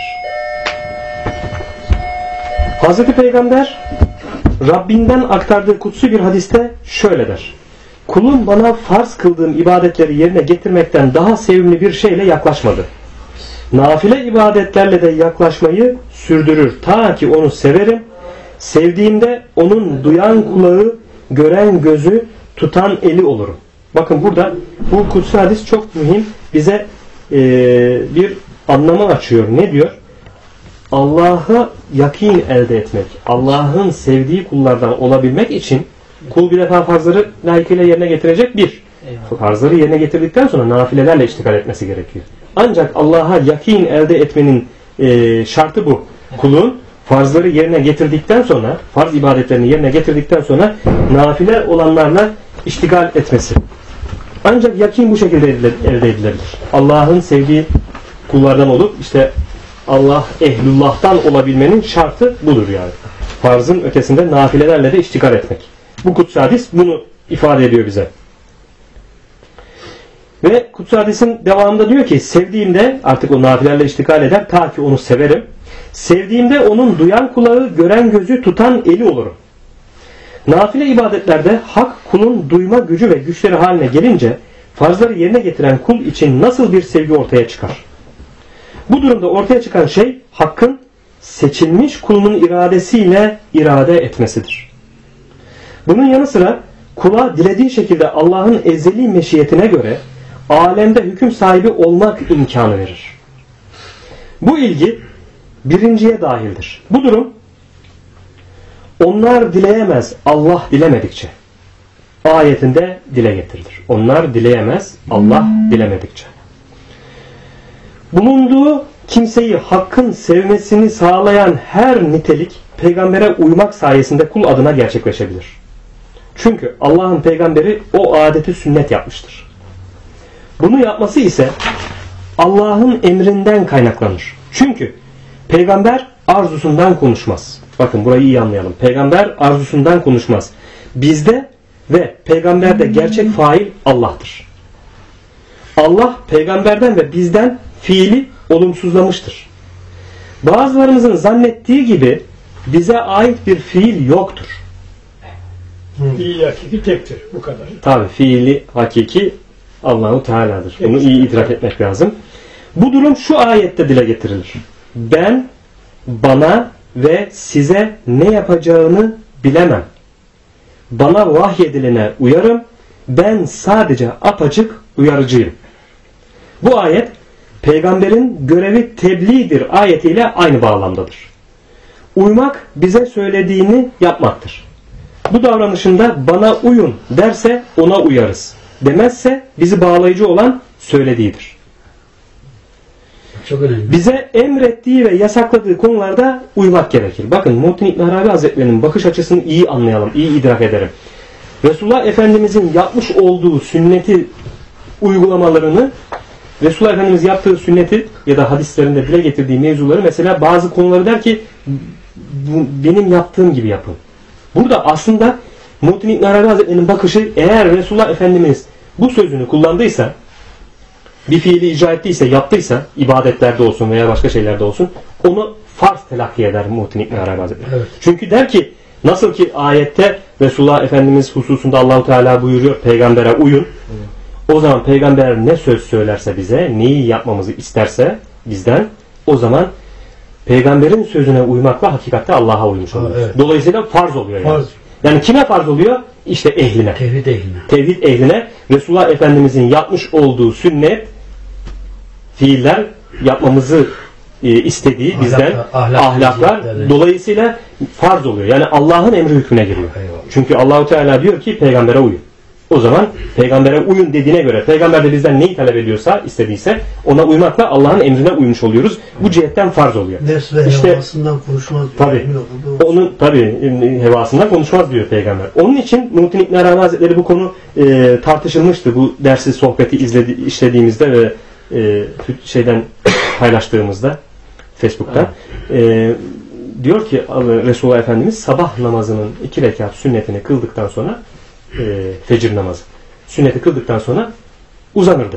Hz. Peygamber Rabbinden aktardığı kutsi bir hadiste şöyle der. Kulum bana farz kıldığım ibadetleri yerine getirmekten daha sevimli bir şeyle yaklaşmadı. Nafile ibadetlerle de yaklaşmayı sürdürür. Ta ki onu severim. Sevdiğimde onun duyan kulağı, gören gözü, tutan eli olurum. Bakın burada bu kutsi hadis çok mühim. Bize bir anlamı açıyor. Ne diyor? Allah'a yakin elde etmek, Allah'ın sevdiği kullardan olabilmek için kul bir defa farzları layıkıyla yerine getirecek bir. Farzları yerine getirdikten sonra nafilelerle iştigal etmesi gerekiyor. Ancak Allah'a yakin elde etmenin şartı bu. Kulun farzları yerine getirdikten sonra, farz ibadetlerini yerine getirdikten sonra nafile olanlarla iştigal etmesi. Ancak yakin bu şekilde elde edilebilir. Allah'ın sevdiği kullardan olup işte Allah ehlullah'tan olabilmenin şartı budur yani. Farzın ötesinde nafilelerle de iştigal etmek. Bu kutsi hadis bunu ifade ediyor bize. Ve kutsi hadisin devamında diyor ki sevdiğimde artık o nafilelerle iştigal eder ta ki onu severim. Sevdiğimde onun duyan kulağı, gören gözü, tutan eli olurum. Nafile ibadetlerde hak kulun duyma gücü ve güçleri haline gelince farzları yerine getiren kul için nasıl bir sevgi ortaya çıkar? Bu durumda ortaya çıkan şey hakkın seçilmiş kulunun iradesiyle irade etmesidir. Bunun yanı sıra kula dilediği şekilde Allah'ın ezeli meşiyetine göre alemde hüküm sahibi olmak imkanı verir. Bu ilgi birinciye dahildir. Bu durum onlar dileyemez Allah dilemedikçe ayetinde dile getirilir. Onlar dileyemez Allah dilemedikçe. Bulunduğu kimseyi hakkın sevmesini sağlayan her nitelik peygambere uymak sayesinde kul adına gerçekleşebilir. Çünkü Allah'ın peygamberi o adeti sünnet yapmıştır. Bunu yapması ise Allah'ın emrinden kaynaklanır. Çünkü peygamber arzusundan konuşmaz. Bakın burayı iyi anlayalım. Peygamber arzusundan konuşmaz. Bizde ve peygamberde gerçek fail Allah'tır. Allah peygamberden ve bizden fiili olumsuzlamıştır. Bazılarımızın zannettiği gibi bize ait bir fiil yoktur. Fiili hakiki tektir. Bu kadar. Tabi fiili hakiki Allah-u Teala'dır. Bunu iyi idrak etmek lazım. Bu durum şu ayette dile getirilir. Ben bana ve size ne yapacağını bilemem. Bana vahyedilene uyarım. Ben sadece apaçık uyarıcıyım. Bu ayet peygamberin görevi tebliğdir ayetiyle aynı bağlamdadır. Uymak bize söylediğini yapmaktır. Bu davranışında bana uyun derse ona uyarız. Demezse bizi bağlayıcı olan söylediğidir. Çok önemli. Bize emrettiği ve yasakladığı konularda uymak gerekir. Bakın Muhittin İbn Arabi Hazretleri'nin bakış açısını iyi anlayalım, iyi idrak edelim. Resulullah Efendimizin yapmış olduğu sünneti uygulamalarını, Resulullah Efendimiz yaptığı sünneti ya da hadislerinde dile getirdiği mevzuları, mesela bazı konuları der ki benim yaptığım gibi yapın. Burada aslında Muhittin İbn Arabi Hazretleri'nin bakışı, eğer Resulullah Efendimiz bu sözünü kullandıysa, bir fiili icra ettiyse, yaptıysa, ibadetlerde olsun veya başka şeylerde olsun, onu farz telakki eder Muhittin İbn Arabi Hazretleri. Evet. Çünkü der ki, nasıl ki ayette Resulullah Efendimiz hususunda Allah-u Teala buyuruyor, peygambere uyun. Evet. O zaman peygamber ne söz söylerse bize, neyi yapmamızı isterse bizden, o zaman peygamberin sözüne uymakla hakikatte Allah'a uymuş oluyor. Evet. Dolayısıyla farz oluyor yani. Farz. Yani kime farz oluyor? İşte ehline. Tevhid ehline. Tevhid ehline Resulullah Efendimizin yapmış olduğu sünnet fiiller yapmamızı istediği bizden ahlaklar dolayısıyla farz oluyor. Yani Allah'ın emri hükmüne giriyor. Eyvallah. Çünkü Allahu Teala diyor ki peygambere uyun. O zaman peygambere uyun dediğine göre peygamber de bizden neyi talep ediyorsa, istediyse ona uymakla Allah'ın emrine uymuş oluyoruz. Bu cihetten farz oluyor. Nefs ve İşte, hevasından konuşmaz. tabii. Onun hevasından konuşmaz diyor peygamber. Onun için Muhittin İbn Arabi Hazretleri bu konu tartışılmıştı. Bu dersi sohbeti işlediğimizde ve şeyden paylaştığımızda Facebook'ta. Diyor ki Resulullah Efendimiz sabah namazının 2 rekat sünnetini kıldıktan sonra fecir namazı. Sünneti kıldıktan sonra uzanırdı.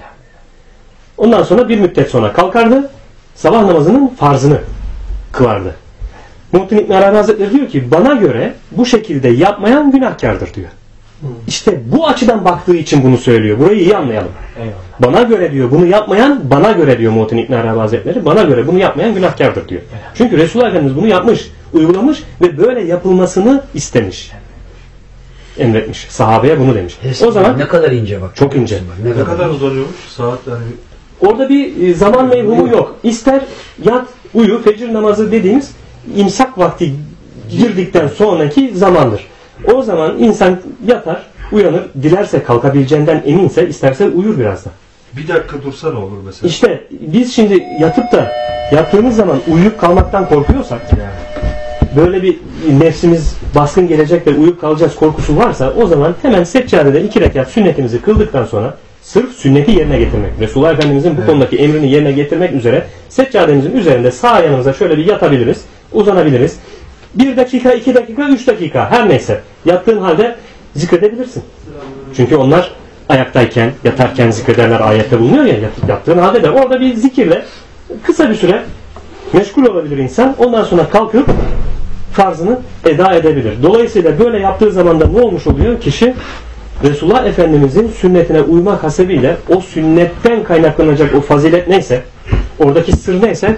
Ondan sonra bir müddet sonra kalkardı. Sabah namazının farzını kılardı. Muhittin İbn Arabi Hazretleri diyor ki bana göre bu şekilde yapmayan günahkardır diyor. İşte bu açıdan baktığı için bunu söylüyor. Burayı iyi anlayalım. Eyvallah. Bana göre diyor bunu yapmayan, bana göre diyor Muhittin İbn Arabi Hazretleri, bana göre bunu yapmayan günahkardır diyor. Çünkü Resulullah Efendimiz bunu yapmış, uygulamış ve böyle yapılmasını istemiş. Emretmiş. Sahabeye bunu demiş. O zaman ne kadar ince bak. çok ince. Ne kadar uzanıyormuş? Saat yani. Orada bir zaman mevhumu yok. İster yat, uyu, fecir namazı dediğimiz imsak vakti girdikten sonraki zamandır. O zaman insan yatar, uyanır, dilerse kalkabileceğinden eminse isterse uyur biraz da. Bir dakika dursa ne olur mesela? İşte biz şimdi yatıp da yattığımız zaman uyuyup kalmaktan korkuyorsak, böyle bir nefsimiz baskın gelecek ve uyuyup kalacağız korkusu varsa o zaman hemen seccadede 2 rekat sünnetimizi kıldıktan sonra sırf sünneti yerine getirmek, Resulullah Efendimizin bu konudaki emrini yerine getirmek üzere seccademizin üzerinde sağ yanımıza şöyle bir yatabiliriz, uzanabiliriz. 1 dakika, 2 dakika, 3 dakika her neyse yattığın halde zikredebilirsin. Çünkü onlar ayaktayken, yatarken zikrederler, ayette bulunuyor ya, yattığın halde de orada bir zikirle kısa bir süre meşgul olabilir insan. Ondan sonra kalkıp farzını eda edebilir. Dolayısıyla böyle yaptığı zaman da ne olmuş oluyor? Kişi Resulullah Efendimizin sünnetine uymak hasebiyle o sünnetten kaynaklanacak o fazilet neyse, oradaki sır neyse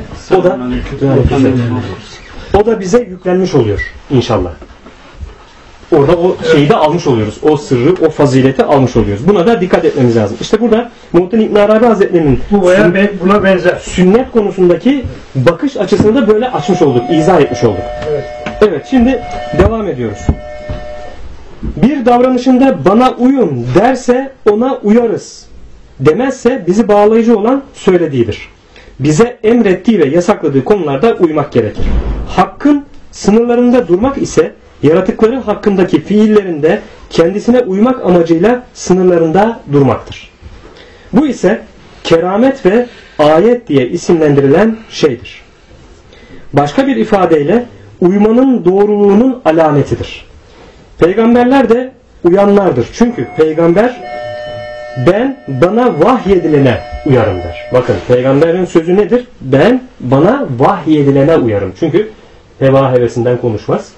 o da bize yüklenmiş oluyor inşallah. Orada o şeyi de almış oluyoruz. O sırrı, o fazileti almış oluyoruz. Buna da dikkat etmemiz lazım. İşte burada Muhittin İbn Arabi Hazretleri'nin buna benzer sünnet konusundaki bakış açısını da böyle açmış olduk, izah etmiş olduk. Evet, şimdi devam ediyoruz. Bir davranışında bana uyun derse ona uyarız. Demezse bizi bağlayıcı olan söylediğidir. Bize emrettiği ve yasakladığı konularda uymak gerekir. Hakkın sınırlarında durmak ise yaratıkları hakkındaki fiillerinde kendisine uymak amacıyla sınırlarında durmaktır. Bu ise keramet ve ayet diye isimlendirilen şeydir. Başka bir ifadeyle uymanın doğruluğunun alametidir. Peygamberler de uyanlardır. Çünkü peygamber ben bana vahyedilene uyarım der. Bakın peygamberin sözü nedir? Ben bana vahyedilene uyarım. Çünkü heva hevesinden konuşmaz.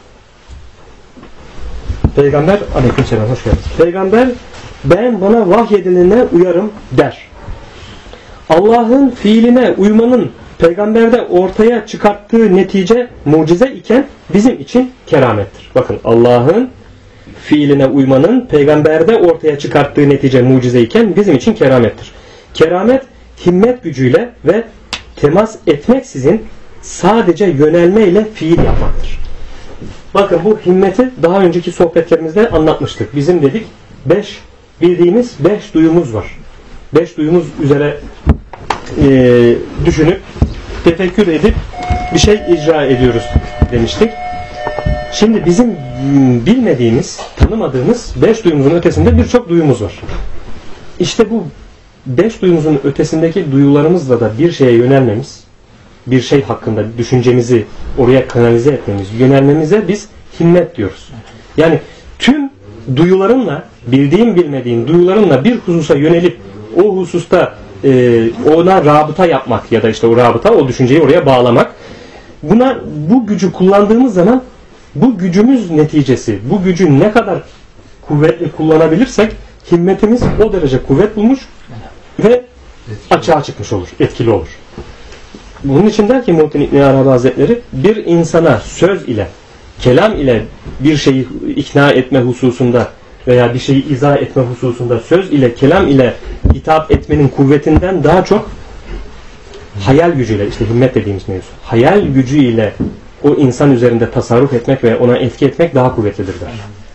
Peygamber, aleykümselam, hoş geldiniz. Peygamber ben bana vahyedilene uyarım der. Allah'ın fiiline uymanın peygamberde ortaya çıkarttığı netice mucize iken bizim için keramettir. Bakın Allah'ın fiiline uymanın peygamberde ortaya çıkarttığı netice mucize iken bizim için keramettir. Keramet himmet gücüyle ve temas etmeksizin sadece yönelmeyle fiil yapmaktır. Bakın bu himmeti daha önceki sohbetlerimizde anlatmıştık. Bizim dedik bildiğimiz 5 duyumuz var. 5 duyumuz üzere düşünüp tefekkür edip bir şey icra ediyoruz demiştik. Şimdi bizim bilmediğimiz, tanımadığımız 5 duyumuzun ötesinde birçok duyumuz var. İşte bu 5 duyumuzun ötesindeki duyularımızla da bir şeye yönelmemiz, bir şey hakkında düşüncemizi oraya kanalize etmemiz, yönelmemize biz himmet diyoruz. Yani tüm duyularınla, bildiğin bilmediğin duyularınla bir hususa yönelip o hususta ona rabıta yapmak ya da işte o rabıta, o düşünceyi oraya bağlamak. Bu gücü kullandığımız zaman bu gücümüz neticesi, bu gücü ne kadar kuvvetli kullanabilirsek himmetimiz o derece kuvvet bulmuş ve açığa çıkmış olur, etkili olur. Bunun için der ki Muhittin İbn Arabi Hazretleri, bir insana söz ile, kelam ile bir şeyi ikna etme hususunda veya bir şeyi izah etme hususunda söz ile, kelam ile hitap etmenin kuvvetinden daha çok hayal gücüyle, işte himmet dediğimiz mevzu, hayal gücüyle o insan üzerinde tasarruf etmek ve ona etki etmek daha kuvvetlidir der.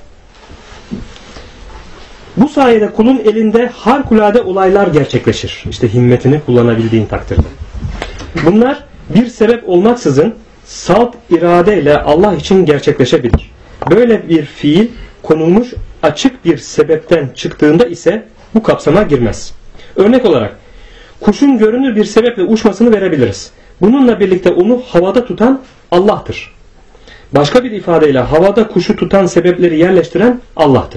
Bu sayede kulun elinde harikulade olaylar gerçekleşir. İşte himmetini kullanabildiğin takdirde. Bunlar bir sebep olmaksızın salt iradeyle Allah için gerçekleşebilir. Böyle bir fiil konulmuş açık bir sebepten çıktığında ise bu kapsama girmez. Örnek olarak kuşun görünür bir sebeple uçmasını verebiliriz. Bununla birlikte onu havada tutan Allah'tır. Başka bir ifadeyle havada kuşu tutan sebepleri yerleştiren Allah'tır.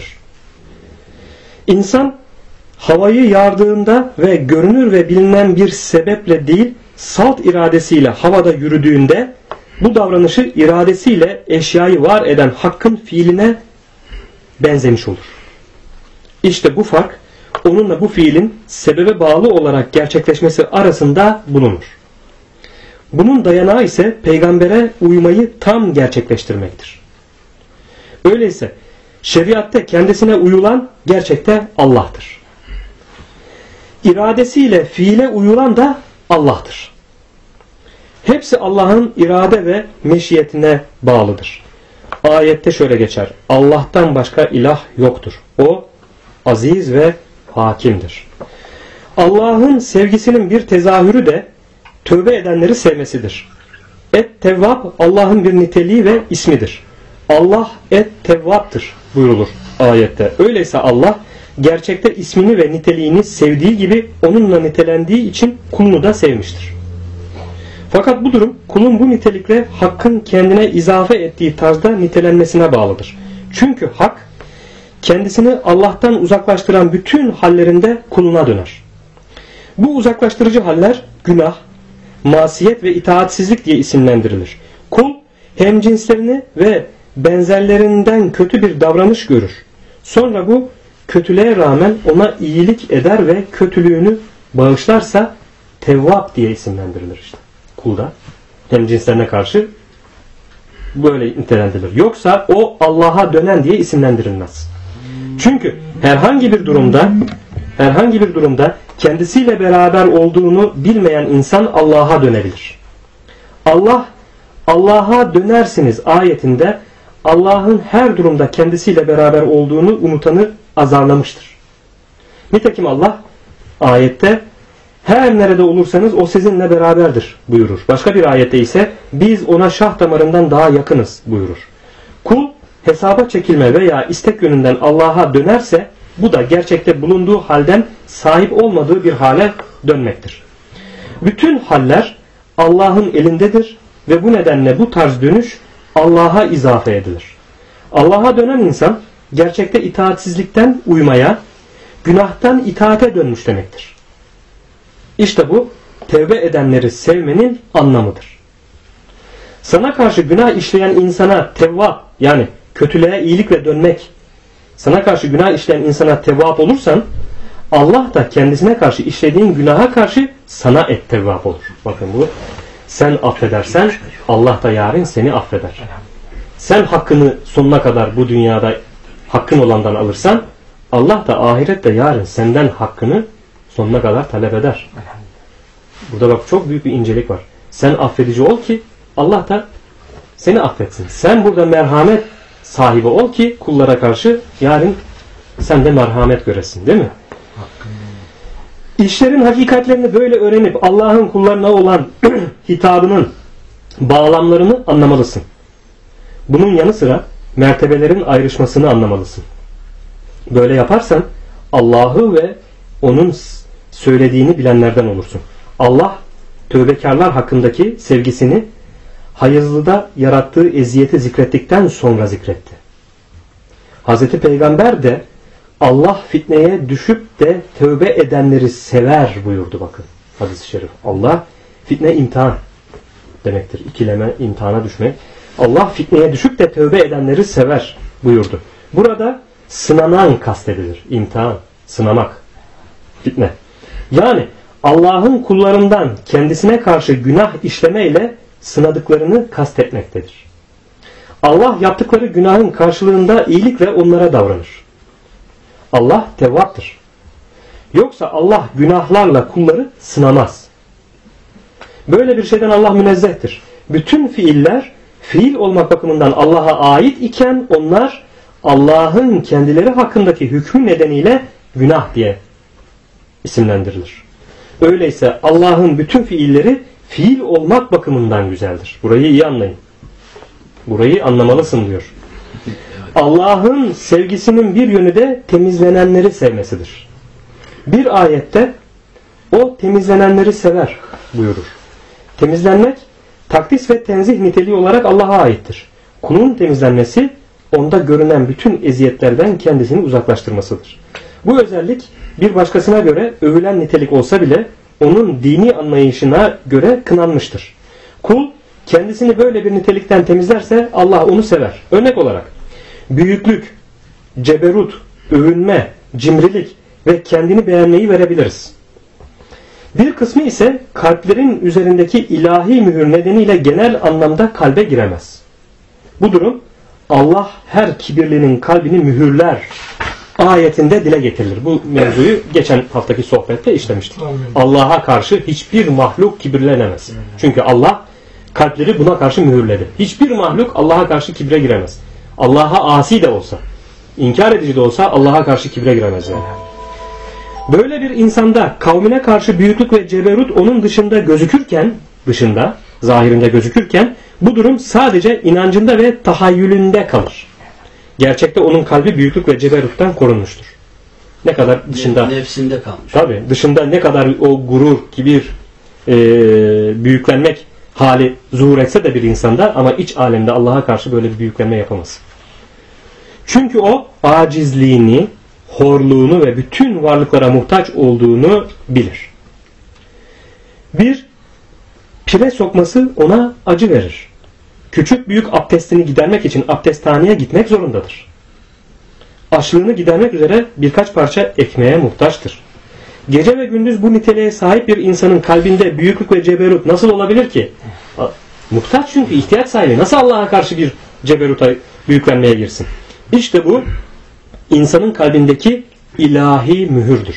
İnsan havayı yardığında ve görünür ve bilinen bir sebeple değil, salt iradesiyle havada yürüdüğünde bu davranışı iradesiyle eşyayı var eden Hakk'ın fiiline benzemiş olur. İşte bu fark onunla bu fiilin sebebe bağlı olarak gerçekleşmesi arasında bulunur. Bunun dayanağı ise peygambere uymayı tam gerçekleştirmektir. Öyleyse şeriatte kendisine uyulan gerçekte Allah'tır. İradesiyle fiile uyulan da Allah'tır. Hepsi Allah'ın irade ve meşiyetine bağlıdır. Ayette şöyle geçer: Allah'tan başka ilah yoktur. O aziz ve hakimdir. Allah'ın sevgisinin bir tezahürü de tövbe edenleri sevmesidir. Et-Tevvab Allah'ın bir niteliği ve ismidir. Allah Et-Tevvab'tır buyurulur ayette. Öyleyse Allah gerçekte ismini ve niteliğini sevdiği gibi onunla nitelendiği için kulunu da sevmiştir. Fakat bu durum kulun bu nitelikle Hakk'ın kendine izafe ettiği tarzda nitelenmesine bağlıdır. Çünkü Hak kendisini Allah'tan uzaklaştıran bütün hallerinde kuluna döner. Bu uzaklaştırıcı haller günah, masiyet ve itaatsizlik diye isimlendirilir. Kul hemcinslerini ve benzerlerinden kötü bir davranış görür. Sonra bu kötülüğe rağmen ona iyilik eder ve kötülüğünü bağışlarsa Tevvab diye isimlendirilir işte. Kulda hemcinslerine karşı böyle nitelendirilir. Yoksa o Allah'a dönen diye isimlendirilmez. Çünkü herhangi bir durumda kendisiyle beraber olduğunu bilmeyen insan Allah'a dönebilir. Allah'a dönersiniz ayetinde Allah'ın her durumda kendisiyle beraber olduğunu unutanı azarlamıştır. Nitekim Allah ayette her nerede olursanız o sizinle beraberdir buyurur. Başka bir ayette ise biz ona şah damarından daha yakınız buyurur. Kul hesaba çekilme veya istek yönünden Allah'a dönerse bu da gerçekte bulunduğu halden sahip olmadığı bir hale dönmektir. Bütün haller Allah'ın elindedir ve bu nedenle bu tarz dönüş Allah'a izafe edilir. Allah'a dönen insan gerçekte itaatsizlikten uymaya, günahtan itaate dönmüş demektir. İşte bu tevbe edenleri sevmenin anlamıdır. Sana karşı günah işleyen insana tevvab, yani kötülüğe iyilikle dönmek, sana karşı günah işleyen insana tevvab olursan Allah da kendisine karşı işlediğin günaha karşı sana et-tevvab olur. Bakın bu. Sen affedersen Allah da yarın seni affeder. Sen hakkını sonuna kadar bu dünyada hakkın olandan alırsan Allah da ahirette yarın senden hakkını sonuna kadar talep eder. Burada bak çok büyük bir incelik var. Sen affedici ol ki Allah da seni affetsin. Sen burada merhamet sahibi ol ki kullara karşı yarın sen de merhamet göresin, değil mi? İşlerin hakikatlerini böyle öğrenip Allah'ın kullarına olan hitabının bağlamlarını anlamalısın. Bunun yanı sıra mertebelerin ayrışmasını anlamalısın. Böyle yaparsan Allah'ı ve onun söylediğini bilenlerden olursun. Allah tövbekarlar hakkındaki sevgisini hayızlıda yarattığı eziyeti zikrettikten sonra zikretti. Hazreti Peygamber de Allah fitneye düşüp de tövbe edenleri sever buyurdu bakın hadis-i şerif. Allah fitne imtihan demektir. İkileme, imtihana düşmek. Allah fitneye düşüp de tövbe edenleri sever buyurdu. Burada sınanan kastedilir. İmtihan, sınamak, fitne. Yani Allah'ın kullarından kendisine karşı günah işlemeyle sınadıklarını kastetmektedir. Allah yaptıkları günahın karşılığında iyilikle onlara davranır. Allah tevvaptır. Yoksa Allah günahlarla kulları sınamaz. Böyle bir şeyden Allah münezzehtir. Bütün fiiller fiil olmak bakımından Allah'a ait iken onlar Allah'ın kendileri hakkındaki hükmü nedeniyle günah diye isimlendirilir. Öyleyse Allah'ın bütün fiilleri fiil olmak bakımından güzeldir. Burayı iyi anlayın. Burayı anlamalısın diyor. Allah'ın sevgisinin bir yönü de temizlenenleri sevmesidir. Bir ayette o temizlenenleri sever buyurur. Temizlenmek takdis ve tenzih niteliği olarak Allah'a aittir. Kulun temizlenmesi onda görünen bütün eziyetlerden kendisini uzaklaştırmasıdır. Bu özellik bir başkasına göre övülen nitelik olsa bile onun dini anlayışına göre kınanmıştır. Kul kendisini böyle bir nitelikten temizlerse Allah onu sever. Örnek olarak büyüklük, ceberut, övünme, cimrilik ve kendini beğenmeyi verebiliriz. Bir kısmı ise kalplerin üzerindeki ilahi mühür nedeniyle genel anlamda kalbe giremez. Bu durum Allah her kibirlinin kalbini mühürler ayetinde dile getirilir. Bu mevzuyu geçen haftaki sohbette işlemiştik. Allah'a karşı hiçbir mahluk kibirlenemez. Çünkü Allah kalpleri buna karşı mühürledi. Hiçbir mahluk Allah'a karşı kibre giremez. Allah'a asi de olsa, inkar edici de olsa Allah'a karşı kibre giremez yani. Böyle bir insanda kavmine karşı büyüklük ve ceberut onun dışında gözükürken, zahirinde gözükürken bu durum sadece inancında ve tahayyülünde kalır. Gerçekte onun kalbi büyüklük ve ceberuttan korunmuştur. Ne kadar dışında nefsinde kalmış. Tabii dışında ne kadar o gurur, kibir, büyüklenmek hali zuhur etse de bir insanda ama iç alemde Allah'a karşı böyle bir büyüklenme yapamaz. Çünkü o acizliğini, horluğunu ve bütün varlıklara muhtaç olduğunu bilir. Bir pire sokması ona acı verir. Küçük büyük abdestini gidermek için abdesthaneye gitmek zorundadır. Açlığını gidermek üzere birkaç parça ekmeğe muhtaçtır. Gece ve gündüz bu niteliğe sahip bir insanın kalbinde büyüklük ve ceberut nasıl olabilir ki? Muhtaç çünkü ihtiyaç sahibi. Nasıl Allah'a karşı bir ceberuta büyüklenmeye girsin? İşte bu insanın kalbindeki ilahi mühürdür.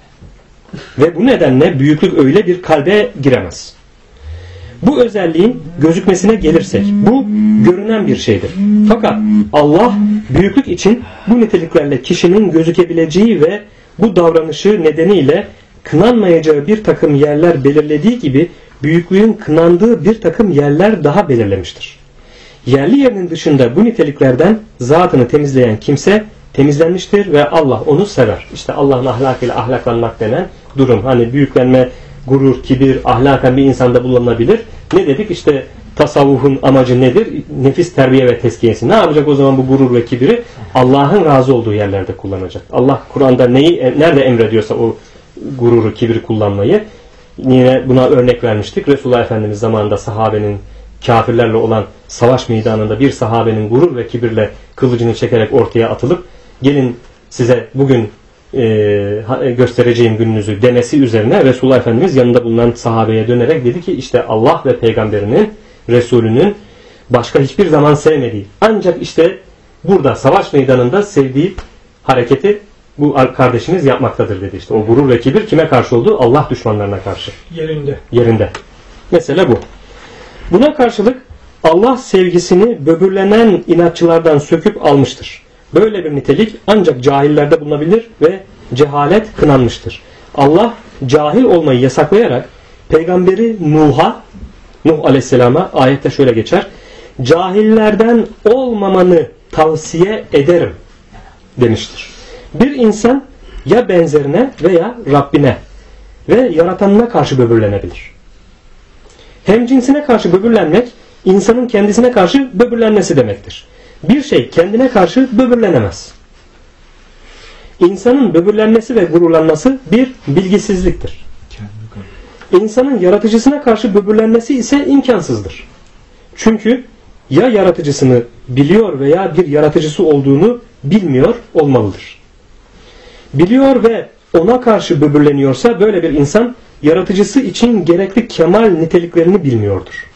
Ve bu nedenle büyüklük öyle bir kalbe giremez. Bu özelliğin gözükmesine gelirsek, bu görünen bir şeydir. Fakat Allah büyüklük için bu niteliklerle kişinin gözükebileceği ve bu davranışı nedeniyle kınanmayacağı bir takım yerler belirlediği gibi büyüklüğün kınandığı bir takım yerler daha belirlemiştir. Yerli yerinin dışında bu niteliklerden zatını temizleyen kimse temizlenmiştir ve Allah onu sever. İşte Allah'ın ahlakıyla ahlaklanmak denen durum. Hani büyüklenme, gurur, kibir, ahlaken bir insanda bulunabilir. Ne dedik? İşte tasavvufun amacı nedir? Nefis terbiye ve tezkiyesi. Ne yapacak o zaman bu gurur ve kibiri? Allah'ın razı olduğu yerlerde kullanacak. Allah Kur'an'da nerede emrediyorsa o gururu, kibiri kullanmayı. Yine buna örnek vermiştik. Resulullah Efendimiz zamanında sahabenin kafirlerle olan savaş meydanında bir sahabenin gurur ve kibirle kılıcını çekerek ortaya atılıp gelin size bugün göstereceğim gününüzü demesi üzerine Resulullah Efendimiz yanında bulunan sahabeye dönerek dedi ki işte Allah ve peygamberinin, Resulünün başka hiçbir zaman sevmediği ancak işte burada savaş meydanında sevdiği hareketi bu kardeşiniz yapmaktadır dedi. İşte o gurur ve kibir kime karşı oldu? Allah düşmanlarına karşı. Yerinde. Mesele bu. Buna karşılık Allah sevgisini böbürlenen inatçılardan söküp almıştır. Böyle bir nitelik ancak cahillerde bulunabilir ve cehalet kınanmıştır. Allah cahil olmayı yasaklayarak peygamberi Nuh Aleyhisselam'a ayette şöyle geçer. Cahillerden olmamanı tavsiye ederim demiştir. Bir insan ya benzerine veya Rabbine ve yaratanına karşı böbürlenebilir. Hem cinsine karşı böbürlenmek insanın kendisine karşı böbürlenmesi demektir. Bir şey kendine karşı böbürlenemez. İnsanın böbürlenmesi ve gururlanması bir bilgisizliktir. İnsanın yaratıcısına karşı böbürlenmesi ise imkansızdır. Çünkü ya yaratıcısını biliyor veya bir yaratıcısı olduğunu bilmiyor olmalıdır. Biliyor ve ona karşı böbürleniyorsa böyle bir insan yaratıcısı için gerekli kemal niteliklerini bilmiyordur.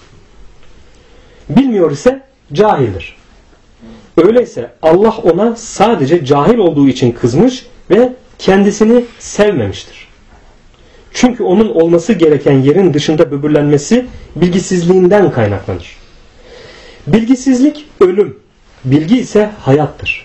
Bilmiyor ise cahildir. Öyleyse Allah ona sadece cahil olduğu için kızmış ve kendisini sevmemiştir. Çünkü onun olması gereken yerin dışında böbürlenmesi bilgisizliğinden kaynaklanır. Bilgisizlik ölüm, bilgi ise hayattır.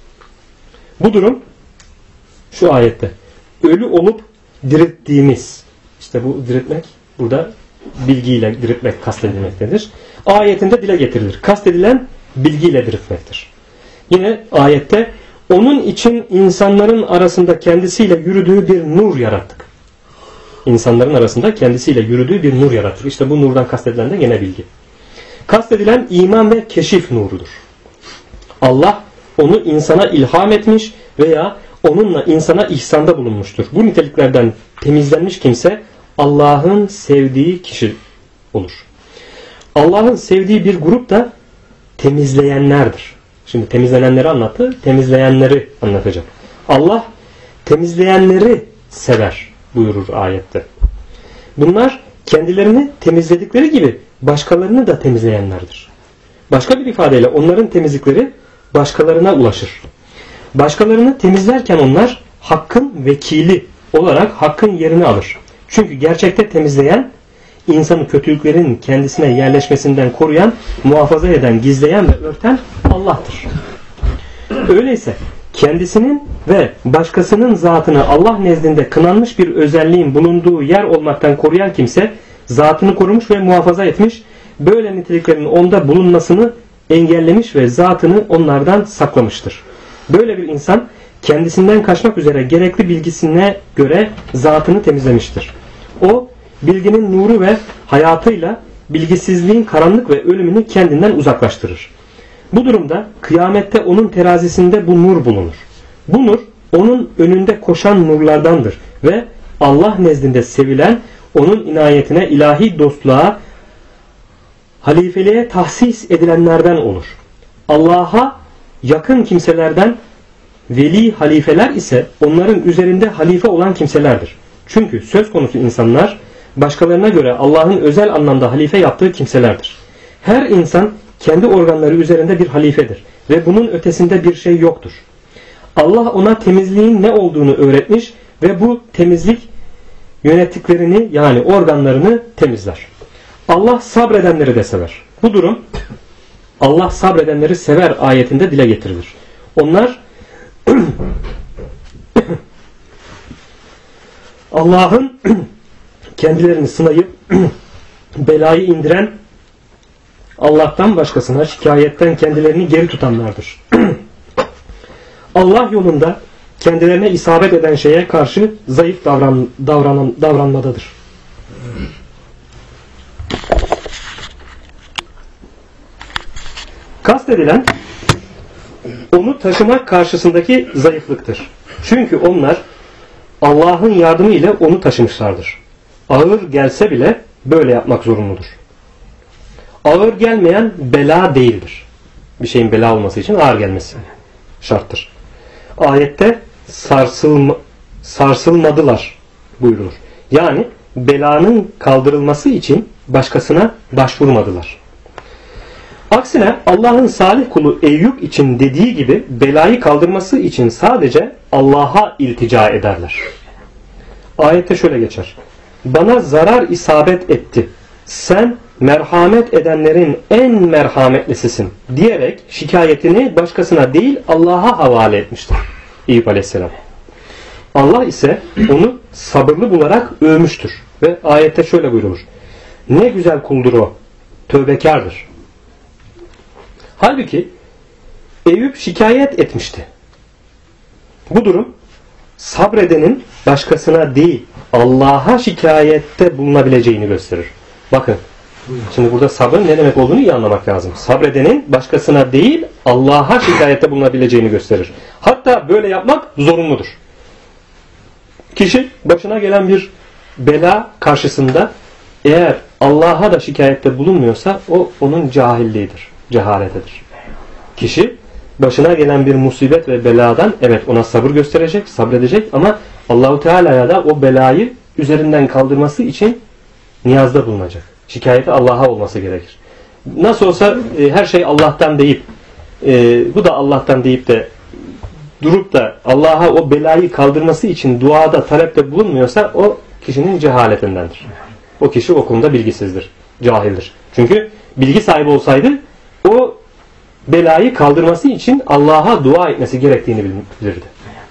Bu durum şu ayette ölü olup dirilttiğimiz, işte bu diriltmek burada bilgiyle diriltmek kastedilmektedir. Ayetinde dile getirilir. Kastedilen bilgiyle diriltmektir. Yine ayette onun için insanların arasında kendisiyle yürüdüğü bir nur yarattık. İnsanların arasında kendisiyle yürüdüğü bir nur yarattık. İşte bu nurdan kastedilen de gene bilgi. Kastedilen iman ve keşif nurudur. Allah onu insana ilham etmiş veya onunla insana ihsanda bulunmuştur. Bu niteliklerden temizlenmiş kimse Allah'ın sevdiği kişi olur. Allah'ın sevdiği bir grup da temizleyenlerdir. Şimdi temizlenenleri anlattı, temizleyenleri anlatacak. Allah temizleyenleri sever buyurur ayette. Bunlar kendilerini temizledikleri gibi başkalarını da temizleyenlerdir. Başka bir ifadeyle onların temizlikleri başkalarına ulaşır. Başkalarını temizlerken onlar hakkın vekili olarak hakkın yerini alır. Çünkü gerçekte temizleyen, insanı kötülüklerin kendisine yerleşmesinden koruyan, muhafaza eden, gizleyen ve örten Allah'tır. Öyleyse kendisinin ve başkasının zatını Allah nezdinde kınanmış bir özelliğin bulunduğu yer olmaktan koruyan kimse zatını korumuş ve muhafaza etmiş, böyle niteliklerin onda bulunmasını engellemiş ve zatını onlardan saklamıştır. Böyle bir insan kendisinden kaçmak üzere gerekli bilgisine göre zatını temizlemiştir. O bilginin nuru ve hayatıyla bilgisizliğin karanlık ve ölümünü kendinden uzaklaştırır. Bu durumda kıyamette onun terazisinde bu nur bulunur. Bu nur onun önünde koşan nurlardandır ve Allah nezdinde sevilen, onun inayetine, ilahi dostluğa, halifeliğe tahsis edilenlerden olur. Allah'a yakın kimselerden veli halifeler ise onların üzerinde halife olan kimselerdir. Çünkü söz konusu insanlar başkalarına göre Allah'ın özel anlamda halife yaptığı kimselerdir. Her insan kendi organları üzerinde bir halifedir ve bunun ötesinde bir şey yoktur. Allah ona temizliğin ne olduğunu öğretmiş ve bu temizlik yönettiklerini yani organlarını temizler. Allah sabredenleri de sever. Bu durum Allah sabredenleri sever ayetinde dile getirilir. Onlar Allah'ın kendilerini sınayıp belayı indiren, Allah'tan başkasına şikayetten kendilerini geri tutanlardır. Allah yolunda kendilerine isabet eden şeye karşı zayıf davranmadadır. Kastedilen onu taşımak karşısındaki zayıflıktır. Çünkü onlar Allah'ın yardımı ile onu taşımışlardır. Ağır gelse bile böyle yapmak zorunludur. Ağır gelmeyen bela değildir. Bir şeyin bela olması için ağır gelmesi şarttır. Ayette sarsılmadılar buyurulur. Yani belanın kaldırılması için başkasına başvurmadılar. Aksine Allah'ın salih kulu Eyüp için dediği gibi belayı kaldırması için sadece Allah'a iltica ederler. Ayette şöyle geçer. Bana zarar isabet etti. Sen merhamet edenlerin en merhametlisisin diyerek şikayetini başkasına değil Allah'a havale etmiştir Eyüp Aleyhisselam. Allah ise onu sabırlı bularak övmüştür ve ayette şöyle buyrulur. Ne güzel kuldur o, tövbekardır. Halbuki Eyüp şikayet etmişti. Bu durum sabredenin başkasına değil Allah'a şikayette bulunabileceğini gösterir. Bakın şimdi burada sabrın ne demek olduğunu iyi anlamak lazım. Sabredenin başkasına değil Allah'a şikayette bulunabileceğini gösterir. Hatta böyle yapmak zorunludur. Kişi başına gelen bir bela karşısında eğer Allah'a da şikayette bulunmuyorsa o onun cahilliğidir, cehaletidir. Kişi başına gelen bir musibet ve beladan evet ona sabır gösterecek, sabredecek ama Allahu Teala'ya da o belayı üzerinden kaldırması için niyazda bulunacak. Şikayeti Allah'a olması gerekir. Nasıl olsa her şey Allah'tan deyip bu da Allah'tan deyip de durup da Allah'a o belayı kaldırması için duada, talepte bulunmuyorsa o kişinin cehaletindendir. O kişi o konuda bilgisizdir, cahildir. Çünkü bilgi sahibi olsaydı o belayı kaldırması için Allah'a dua etmesi gerektiğini bilirdi.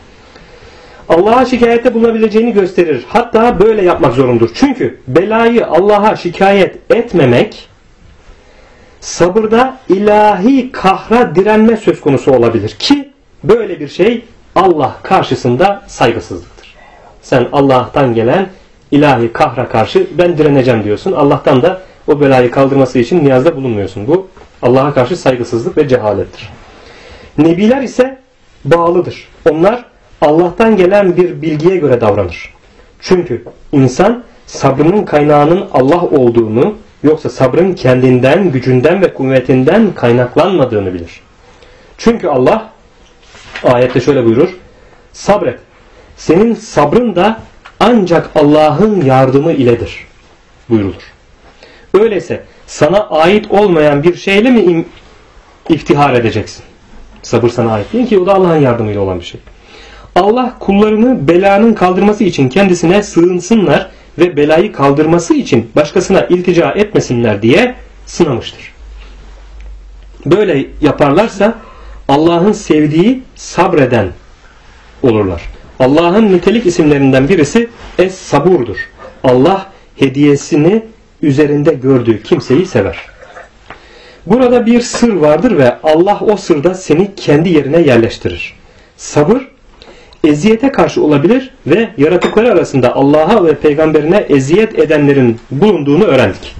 Allah'a şikayette bulunabileceğini gösterir. Hatta böyle yapmak zorundur. Çünkü belayı Allah'a şikayet etmemek sabırda ilahi kahra direnme söz konusu olabilir ki böyle bir şey Allah karşısında saygısızlıktır. Sen Allah'tan gelen ilahi kahra karşı ben direneceğim diyorsun. Allah'tan da o belayı kaldırması için niyazda bulunmuyorsun. Bu Allah'a karşı saygısızlık ve cehalettir. Nebiler ise bağlıdır. Onlar Allah'tan gelen bir bilgiye göre davranır. Çünkü insan sabrının kaynağının Allah olduğunu, yoksa sabrın kendinden, gücünden ve kuvvetinden kaynaklanmadığını bilir. Çünkü Allah ayette şöyle buyurur: sabret. Senin sabrın da ancak Allah'ın yardımı iledir buyurulur. Öyleyse sana ait olmayan bir şeyle mi iftihar edeceksin? Sabır sana ait değil ki, o da Allah'ın yardımıyla olan bir şey. Allah kullarını belanın kaldırması için kendisine sığınsınlar ve belayı kaldırması için başkasına iltica etmesinler diye sınamıştır. Böyle yaparlarsa Allah'ın sevdiği sabreden olurlar. Allah'ın nitelik isimlerinden birisi Es-Sabur'dur. Allah hediyesini üzerinde gördüğü kimseyi sever. Burada bir sır vardır ve Allah o sırda seni kendi yerine yerleştirir. Sabır eziyete karşı olabilir ve yaratıkları arasında Allah'a ve peygamberine eziyet edenlerin bulunduğunu öğrendik.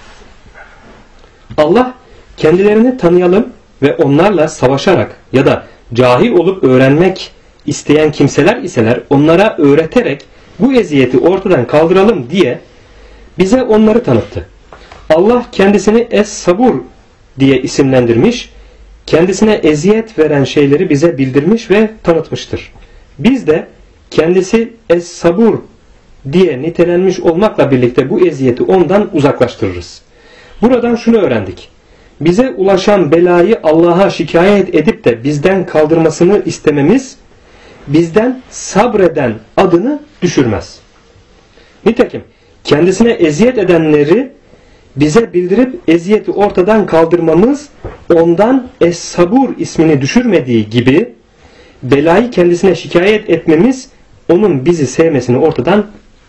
Allah kendilerini tanıyalım ve onlarla savaşarak ya da cahil olup öğrenmek isteyen kimseler iseler onlara öğreterek bu eziyeti ortadan kaldıralım diye bize onları tanıttı. Allah kendisini Es-Sabur diye isimlendirmiş, kendisine eziyet veren şeyleri bize bildirmiş ve tanıtmıştır. Biz de kendisi Es-Sabur diye nitelenmiş olmakla birlikte bu eziyeti ondan uzaklaştırırız. Buradan şunu öğrendik: bize ulaşan belayı Allah'a şikayet edip de bizden kaldırmasını istememiz bizden sabreden adını düşürmez. Nitekim kendisine eziyet edenleri bize bildirip eziyeti ortadan kaldırmamız ondan Es-Sabur ismini düşürmediği gibi belayı kendisine şikayet etmemiz onun bizi sevmesini ortadan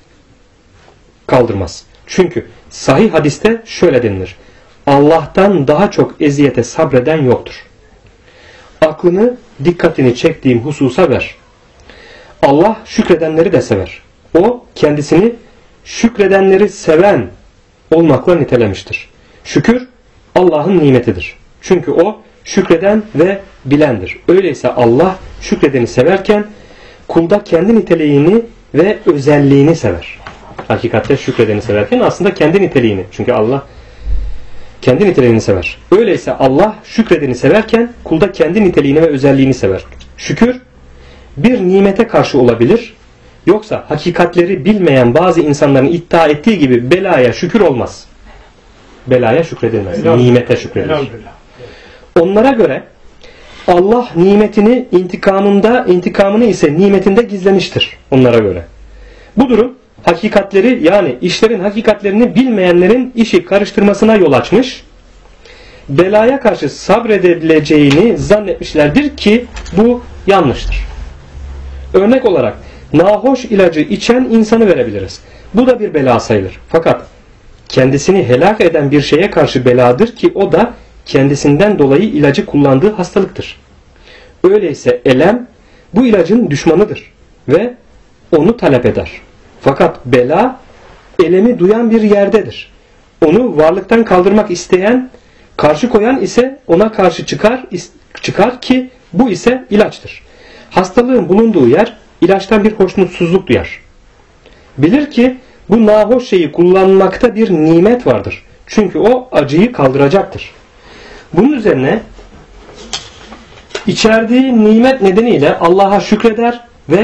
kaldırmaz. Çünkü sahih hadiste şöyle denilir: Allah'tan daha çok eziyete sabreden yoktur. Aklını, dikkatini çektiğim hususa ver. Allah şükredenleri de sever. O kendisini şükredenleri seven olmakla nitelemiştir. Şükür Allah'ın nimetidir. Çünkü o şükreden ve bilendir. Öyleyse Allah şükredeni severken kulda kendi niteliğini ve özelliğini sever. Hakikatte şükredeni severken aslında kendi niteliğini. Çünkü Allah kendi niteliğini sever. Öyleyse Allah şükredeni severken kulda kendi niteliğini ve özelliğini sever. Şükür bir nimete karşı olabilir. Yoksa hakikatleri bilmeyen bazı insanların iddia ettiği gibi belaya şükür olmaz. Belaya şükredilmez. Nimete şükredilir. Onlara göre Allah nimetini intikamını ise nimetinde gizlemiştir onlara göre. Bu durum hakikatleri, yani işlerin hakikatlerini bilmeyenlerin işi karıştırmasına yol açmış, belaya karşı sabredebileceğini zannetmişlerdir ki bu yanlıştır. Örnek olarak nahoş ilacı içen insanı verebiliriz. Bu da bir bela sayılır. Fakat kendisini helak eden bir şeye karşı beladır ki o da kendisinden dolayı ilacı kullandığı hastalıktır. Öyleyse elem bu ilacın düşmanıdır ve onu talep eder. Fakat bela elemi duyan bir yerdedir. Onu varlıktan kaldırmak isteyen, karşı koyan ise ona karşı çıkar ki bu ise ilaçtır. Hastalığın bulunduğu yer ilaçtan bir hoşnutsuzluk duyar. Bilir ki bu nahoş şeyi kullanmakta bir nimet vardır. Çünkü o acıyı kaldıracaktır. Bunun üzerine içerdiği nimet nedeniyle Allah'a şükreder ve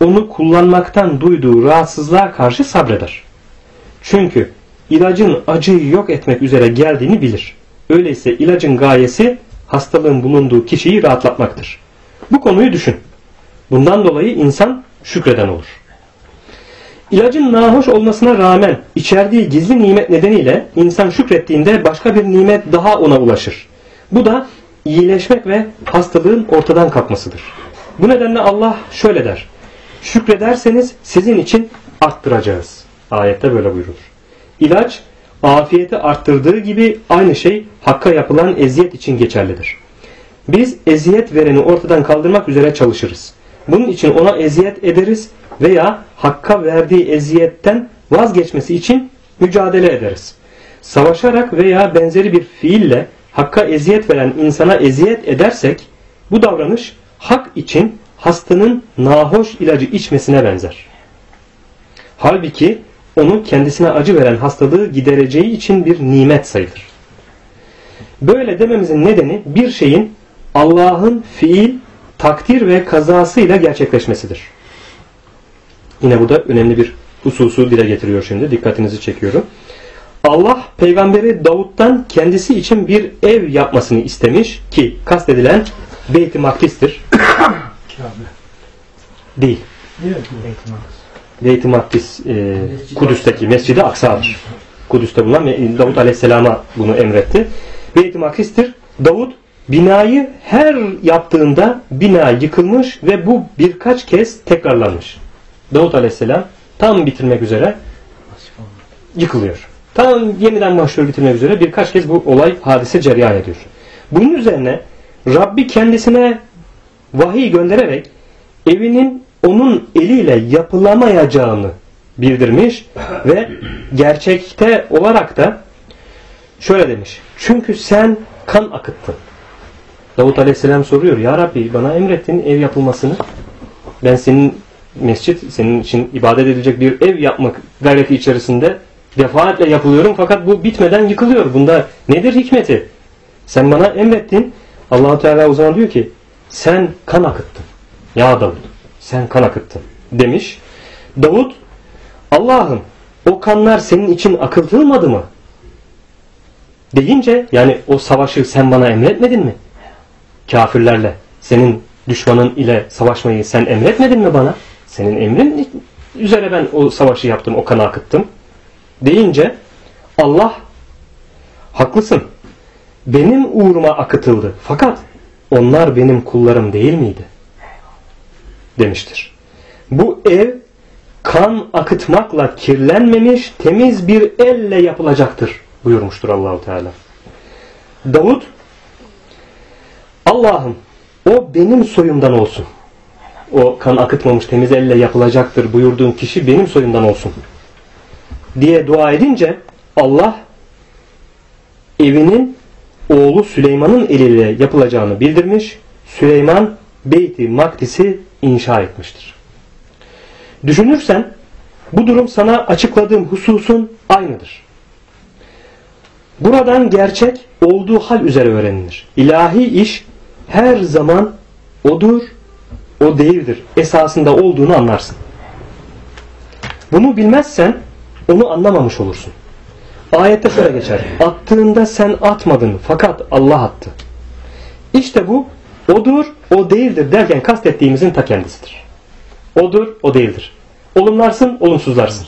onu kullanmaktan duyduğu rahatsızlığa karşı sabreder. Çünkü ilacın acıyı yok etmek üzere geldiğini bilir. Öyleyse ilacın gayesi hastalığın bulunduğu kişiyi rahatlatmaktır. Bu konuyu düşün. Bundan dolayı insan şükreden olur. İlacın nahoş olmasına rağmen içerdiği gizli nimet nedeniyle insan şükrettiğinde başka bir nimet daha ona ulaşır. Bu da iyileşmek ve hastalığın ortadan kalkmasıdır. Bu nedenle Allah şöyle der: şükrederseniz sizin için arttıracağız. Ayette böyle buyurulur. İlaç afiyeti arttırdığı gibi aynı şey hakka yapılan eziyet için geçerlidir. Biz eziyet vereni ortadan kaldırmak üzere çalışırız. Bunun için ona eziyet ederiz veya hakka verdiği eziyetten vazgeçmesi için mücadele ederiz. Savaşarak veya benzeri bir fiille hakka eziyet veren insana eziyet edersek bu davranış hak için hastanın nahoş ilacı içmesine benzer. Halbuki onu kendisine acı veren hastalığı gidereceği için bir nimet sayılır. Böyle dememizin nedeni bir şeyin Allah'ın fiil, takdir ve kazasıyla gerçekleşmesidir. Yine burada önemli bir hususu dile getiriyor şimdi. Dikkatinizi çekiyorum. Allah peygamberi Davud'dan kendisi için bir ev yapmasını istemiş ki kastedilen Beyt-i Makdis'tir. Değil. Beyt-i Makdis Kudüs'teki Mescid-i Aksa'dır. Kudüs'te bulunan Davud Aleyhisselam'a bunu emretti. Beyt-i Makdis'tir. Davud binayı her yaptığında bina yıkılmış ve bu birkaç kez tekrarlanmış. Davud Aleyhisselam tam bitirmek üzere yıkılıyor. Tam yeniden başlıyor bitirmek üzere birkaç kez bu olay, hadise cereyan ediyor. Bunun üzerine Rabbi kendisine vahiy göndererek evinin onun eliyle yapılamayacağını bildirmiş ve gerçekte olarak da şöyle demiş: çünkü sen kan akıttın. Davud Aleyhisselam soruyor: ya Rabbi, bana emrettin ev yapılmasını. Ben senin mescit, senin için ibadet edilecek bir ev yapmak gayreti içerisinde defaatle yapılıyorum fakat bu bitmeden yıkılıyor. Bunda nedir hikmeti? Sen bana emrettin. Allah-u Teala o zaman diyor ki sen kan akıttın. Ya Davud, sen kan akıttın demiş. Davud, Allah'ım o kanlar senin için akıtılmadı mı deyince, yani o savaşı sen bana emretmedin mi? Kafirlerle, senin düşmanın ile savaşmayı sen emretmedin mi bana? Senin emrin üzere ben o savaşı yaptım, o kanı akıttım deyince Allah, haklısın, benim uğruma akıtıldı fakat onlar benim kullarım değil miydi demiştir. Bu ev kan akıtmakla kirlenmemiş temiz bir elle yapılacaktır buyurmuştur Allah-u Teala. Davud, Allah'ım o benim soyumdan olsun. O kan akıtmamış temiz elle yapılacaktır buyurduğun kişi benim soyumdan olsun diye dua edince Allah evinin oğlu Süleyman'ın eliyle yapılacağını bildirmiş. Süleyman Beyt-i Makdis'i inşa etmiştir. Düşünürsen bu durum sana açıkladığım hususun aynıdır. Buradan gerçek olduğu hal üzere öğrenilir. İlahi iş her zaman odur, o değildir esasında olduğunu anlarsın. Bunu bilmezsen onu anlamamış olursun. Ayette şöyle geçer: attığında sen atmadın fakat Allah attı. İşte bu odur, o değildir derken kastettiğimizin ta kendisidir. Odur, o değildir. Olumlarsın, olumsuzlarsın.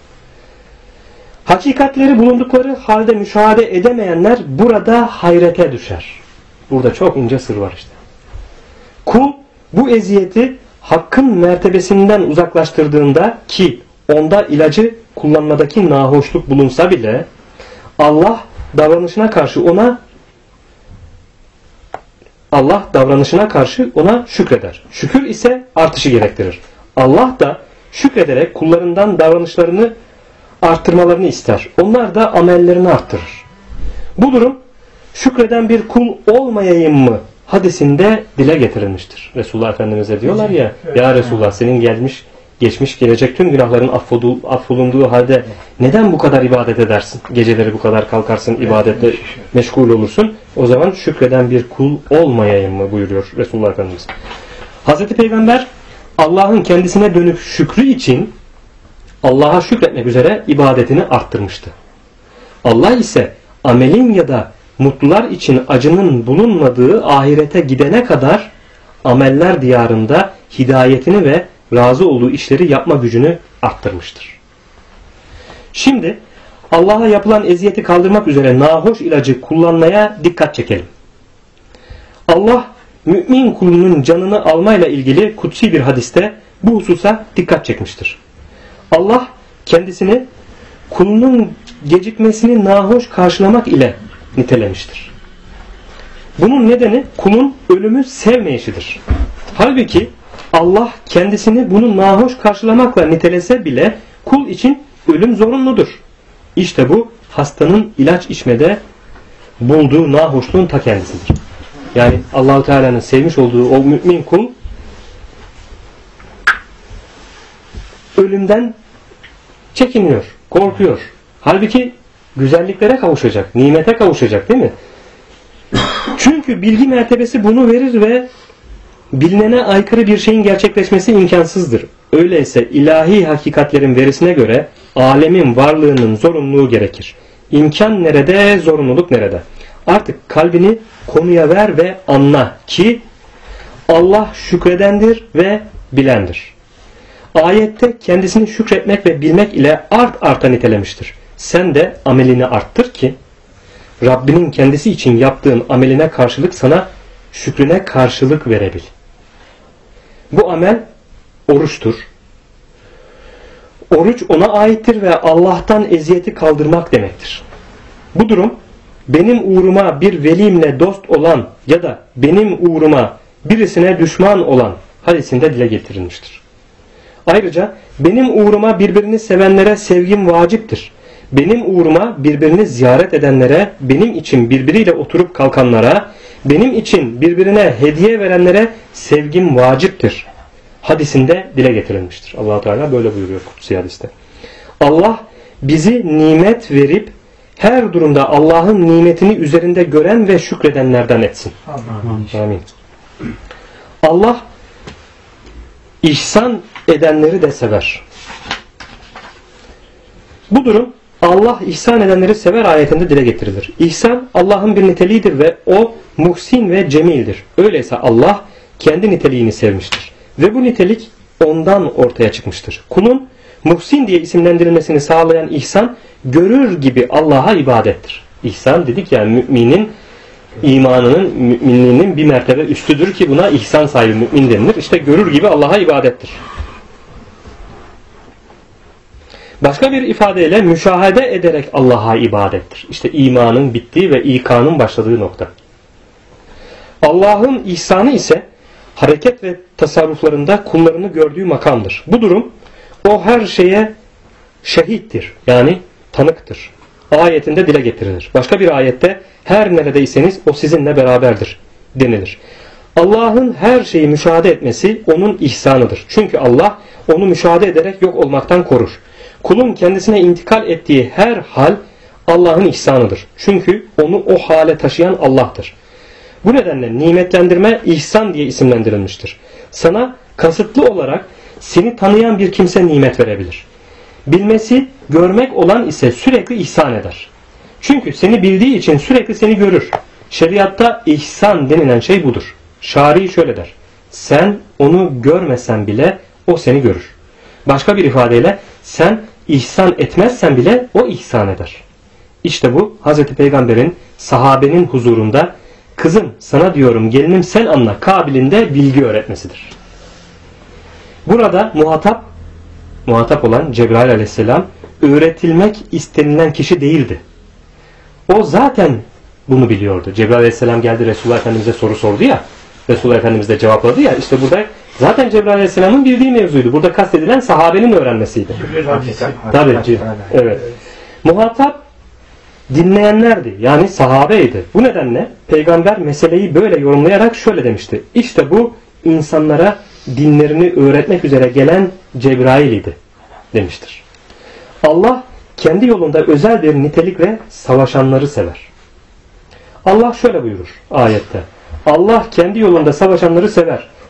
Hakikatleri bulundukları halde müşahede edemeyenler burada hayrete düşer. Burada çok ince sır var işte. Kul bu eziyeti hakkın mertebesinden uzaklaştırdığında, ki onda ilacı kullanmadaki nahoşluk bulunsa bile, Allah davranışına karşı ona şükreder. Şükür ise artışı gerektirir. Allah da şükrederek kullarından davranışlarını arttırmalarını ister. Onlar da amellerini arttırır. Bu durum şükreden bir kul olmayayım mı hadisinde dile getirilmiştir. Resulullah Efendimiz'e diyorlar ya: ya Resulullah, senin geçmiş gelecek tüm günahların affolunduğu halde neden bu kadar ibadet edersin? Geceleri bu kadar kalkarsın, ibadetle meşgul olursun. O zaman şükreden bir kul olmayayım mı buyuruyor Resulullah Efendimiz. Hazreti Peygamber Allah'ın kendisine dönüp şükrü için Allah'a şükretmek üzere ibadetini arttırmıştı. Allah ise amelin ya da mutlular için acının bulunmadığı ahirete gidene kadar ameller diyarında hidayetini ve razı olduğu işleri yapma gücünü arttırmıştır. Şimdi Allah'a yapılan eziyeti kaldırmak üzere nahoş ilacı kullanmaya dikkat çekelim. Allah mümin kulunun canını almayla ilgili kutsi bir hadiste bu hususa dikkat çekmiştir. Allah kendisini kulunun gecikmesini nahoş karşılamak ile nitelemiştir. Bunun nedeni kulun ölümü sevmeyişidir. Halbuki Allah kendisini bunu nahoş karşılamakla nitelese bile kul için ölüm zorunludur. İşte bu hastanın ilaç içmede bulduğu nahoşluğun ta kendisidir. Yani Allah-u Teala'nın sevmiş olduğu o mümin kul ölümden çekiniyor, korkuyor. Halbuki güzelliklere kavuşacak, nimete kavuşacak değil mi? Çünkü bilgi mertebesi bunu verir ve bilinene aykırı bir şeyin gerçekleşmesi imkansızdır. Öyleyse ilahi hakikatlerin verisine göre alemin varlığının zorunluluğu gerekir. İmkan nerede, zorunluluk nerede? Artık kalbini konuya ver ve anla ki Allah şükredendir ve bilendir. Ayette kendisini şükretmek ve bilmek ile art arta nitelemiştir. Sen de amelini arttır ki Rabbinin kendisi için yaptığın ameline karşılık sana şükrüne karşılık verebil. Bu amel oruçtur. Oruç ona aittir ve Allah'tan eziyeti kaldırmak demektir. Bu durum benim uğruma bir velimle dost olan ya da benim uğruma birisine düşman olan hadisinde dile getirilmiştir. Ayrıca benim uğruma birbirini sevenlere sevgim vaciptir. Benim uğruma birbirini ziyaret edenlere, benim için birbiriyle oturup kalkanlara, benim için birbirine hediye verenlere sevgim vaciptir. Hadisinde dile getirilmiştir. Allah-u Teala böyle buyuruyor kutsi hadiste. Allah bizi nimet verip her durumda Allah'ın nimetini üzerinde gören ve şükredenlerden etsin. Amin. Allah ihsan edenleri de sever. Bu durum Allah ihsan edenleri sever ayetinde dile getirilir. İhsan Allah'ın bir niteliğidir ve o muhsin ve cemildir. Öyleyse Allah kendi niteliğini sevmiştir. Ve bu nitelik ondan ortaya çıkmıştır. Kulun muhsin diye isimlendirilmesini sağlayan ihsan görür gibi Allah'a ibadettir. İhsan dedik yani müminin imanının, müminliğinin bir mertebe üstüdür ki buna ihsan sahibi mümin denilir. İşte görür gibi Allah'a ibadettir. Başka bir ifadeyle müşahede ederek Allah'a ibadettir. İşte imanın bittiği ve ikanın başladığı nokta. Allah'ın ihsanı ise hareket ve tasarruflarında kullarını gördüğü makamdır. Bu durum o her şeye şehittir. Yani tanıktır. Ayetinde dile getirilir. Başka bir ayette her neredeyseniz o sizinle beraberdir denilir. Allah'ın her şeyi müşahede etmesi onun ihsanıdır. Çünkü Allah onu müşahede ederek yok olmaktan korur. Kulun kendisine intikal ettiği her hal Allah'ın ihsanıdır. Çünkü onu o hale taşıyan Allah'tır. Bu nedenle nimetlendirme ihsan diye isimlendirilmiştir. Sana kasıtlı olarak seni tanıyan bir kimse nimet verebilir. Bilmesi, görmek olan ise sürekli ihsan eder. Çünkü seni bildiği için sürekli seni görür. Şeriatta ihsan denilen şey budur. Şari şöyle der. Sen onu görmesen bile o seni görür. Başka bir ifadeyle sen ihsan etmezsen bile o ihsan eder. İşte bu Hz. Peygamber'in sahabenin huzurunda kızım sana diyorum gelinim sen anla kabilinde bilgi öğretmesidir. Burada muhatap olan Cebrail aleyhisselam öğretilmek istenilen kişi değildi. O zaten bunu biliyordu. Cebrail aleyhisselam geldi Resulullah Efendimiz'e soru sordu ya. Resulullah Efendimiz de cevapladı ya. İşte burada zaten Cebrail aleyhisselamın bildiği mevzuydu. Burada kastedilen sahabenin öğrenmesiydi. Tabii. Evet. Muhatap dinleyenlerdi. Yani sahabeydi. Bu nedenle peygamber meseleyi böyle yorumlayarak şöyle demişti. İşte bu insanlara dinlerini öğretmek üzere gelen Cebrail idi demiştir. Allah kendi yolunda özel bir nitelikle savaşanları sever. Allah şöyle buyurur ayette. Allah kendi yolunda savaşanları sever.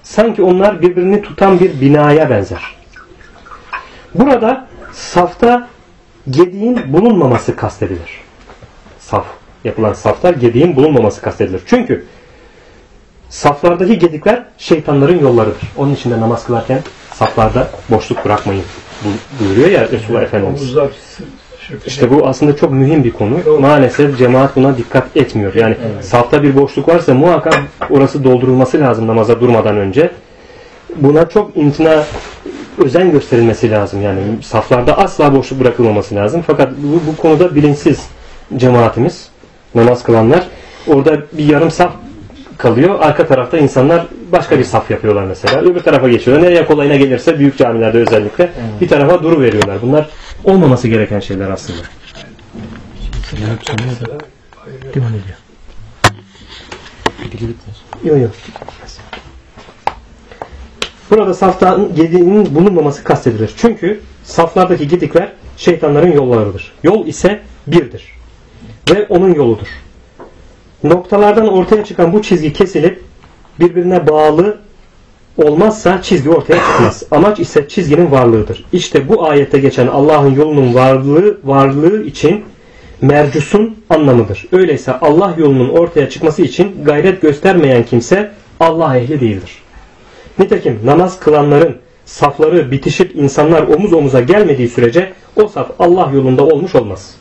Sanki onlar birbirini tutan bir binaya benzer. Burada safta gediğin bulunmaması kastedilir. Yapılan safta gediğin bulunmaması kastedilir. Çünkü saflardaki gedikler şeytanların yollarıdır. onun için de namaz kılarken saflarda boşluk bırakmayın buyuruyor ya Resulullah Efendimiz. İşte bu aslında çok mühim bir konu. Maalesef cemaat buna dikkat etmiyor. Yani safta bir boşluk varsa muhakkak orası doldurulması lazım namaza durmadan önce. Buna çok özen gösterilmesi lazım. Yani saflarda asla boşluk bırakılmaması lazım. Fakat bu konuda bilinçsiz cemaatimiz, namaz kılanlar. Orada bir yarım saf kalıyor. Arka tarafta insanlar başka bir saf yapıyorlar mesela. Öbür tarafa geçiyorlar. Nereye kolayına gelirse büyük camilerde özellikle bir tarafa duru veriyorlar. Bunlar olmaması gereken şeyler aslında. Yok. Burada safta gediğinin bulunmaması kastedilir. Çünkü saflardaki gedikler şeytanların yollarıdır. Yol ise birdir. Ve onun yoludur. Noktalardan ortaya çıkan bu çizgi kesilip birbirine bağlı olmazsa çizgi ortaya çıkmaz. Amaç ise çizginin varlığıdır. İşte bu ayette geçen Allah'ın yolunun varlığı için mercusun anlamıdır. Öyleyse Allah yolunun ortaya çıkması için gayret göstermeyen kimse Allah ehli değildir. Nitekim namaz kılanların safları bitişip insanlar omuz omuza gelmediği sürece o saf Allah yolunda olmuş olmaz.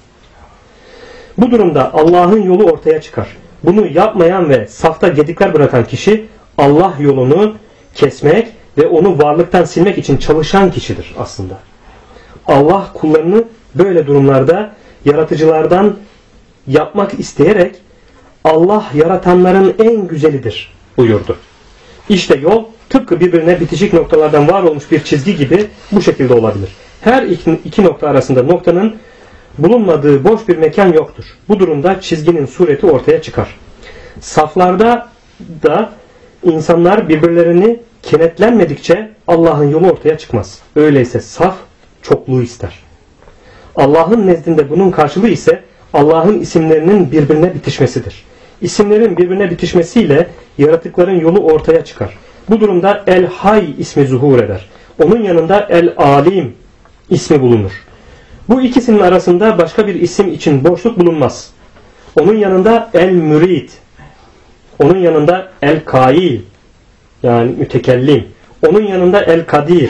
Bu durumda Allah'ın yolu ortaya çıkar. Bunu yapmayan ve safta gedikler bırakan kişi Allah yolunu kesmek ve onu varlıktan silmek için çalışan kişidir aslında. Allah kullarını böyle durumlarda yaratıcılardan yapmak isteyerek Allah yaratanların en güzelidir buyurdu. İşte yol tıpkı birbirine bitişik noktalardan var olmuş bir çizgi gibi bu şekilde olabilir. Her iki nokta arasında noktanın bulunmadığı boş bir mekan yoktur. Bu durumda çizginin sureti ortaya çıkar. Saflarda da insanlar birbirlerini kenetlenmedikçe Allah'ın yolu ortaya çıkmaz. Öyleyse saf çokluğu ister. Allah'ın nezdinde bunun karşılığı ise Allah'ın isimlerinin birbirine bitişmesidir. İsimlerin birbirine bitişmesiyle yaratıkların yolu ortaya çıkar. Bu durumda El-Hay ismi zuhur eder. Onun yanında El-Alim ismi bulunur. Bu ikisinin arasında başka bir isim için boşluk bulunmaz. Onun yanında El-Mürid, onun yanında El-Kail yani mütekellim, onun yanında El-Kadir,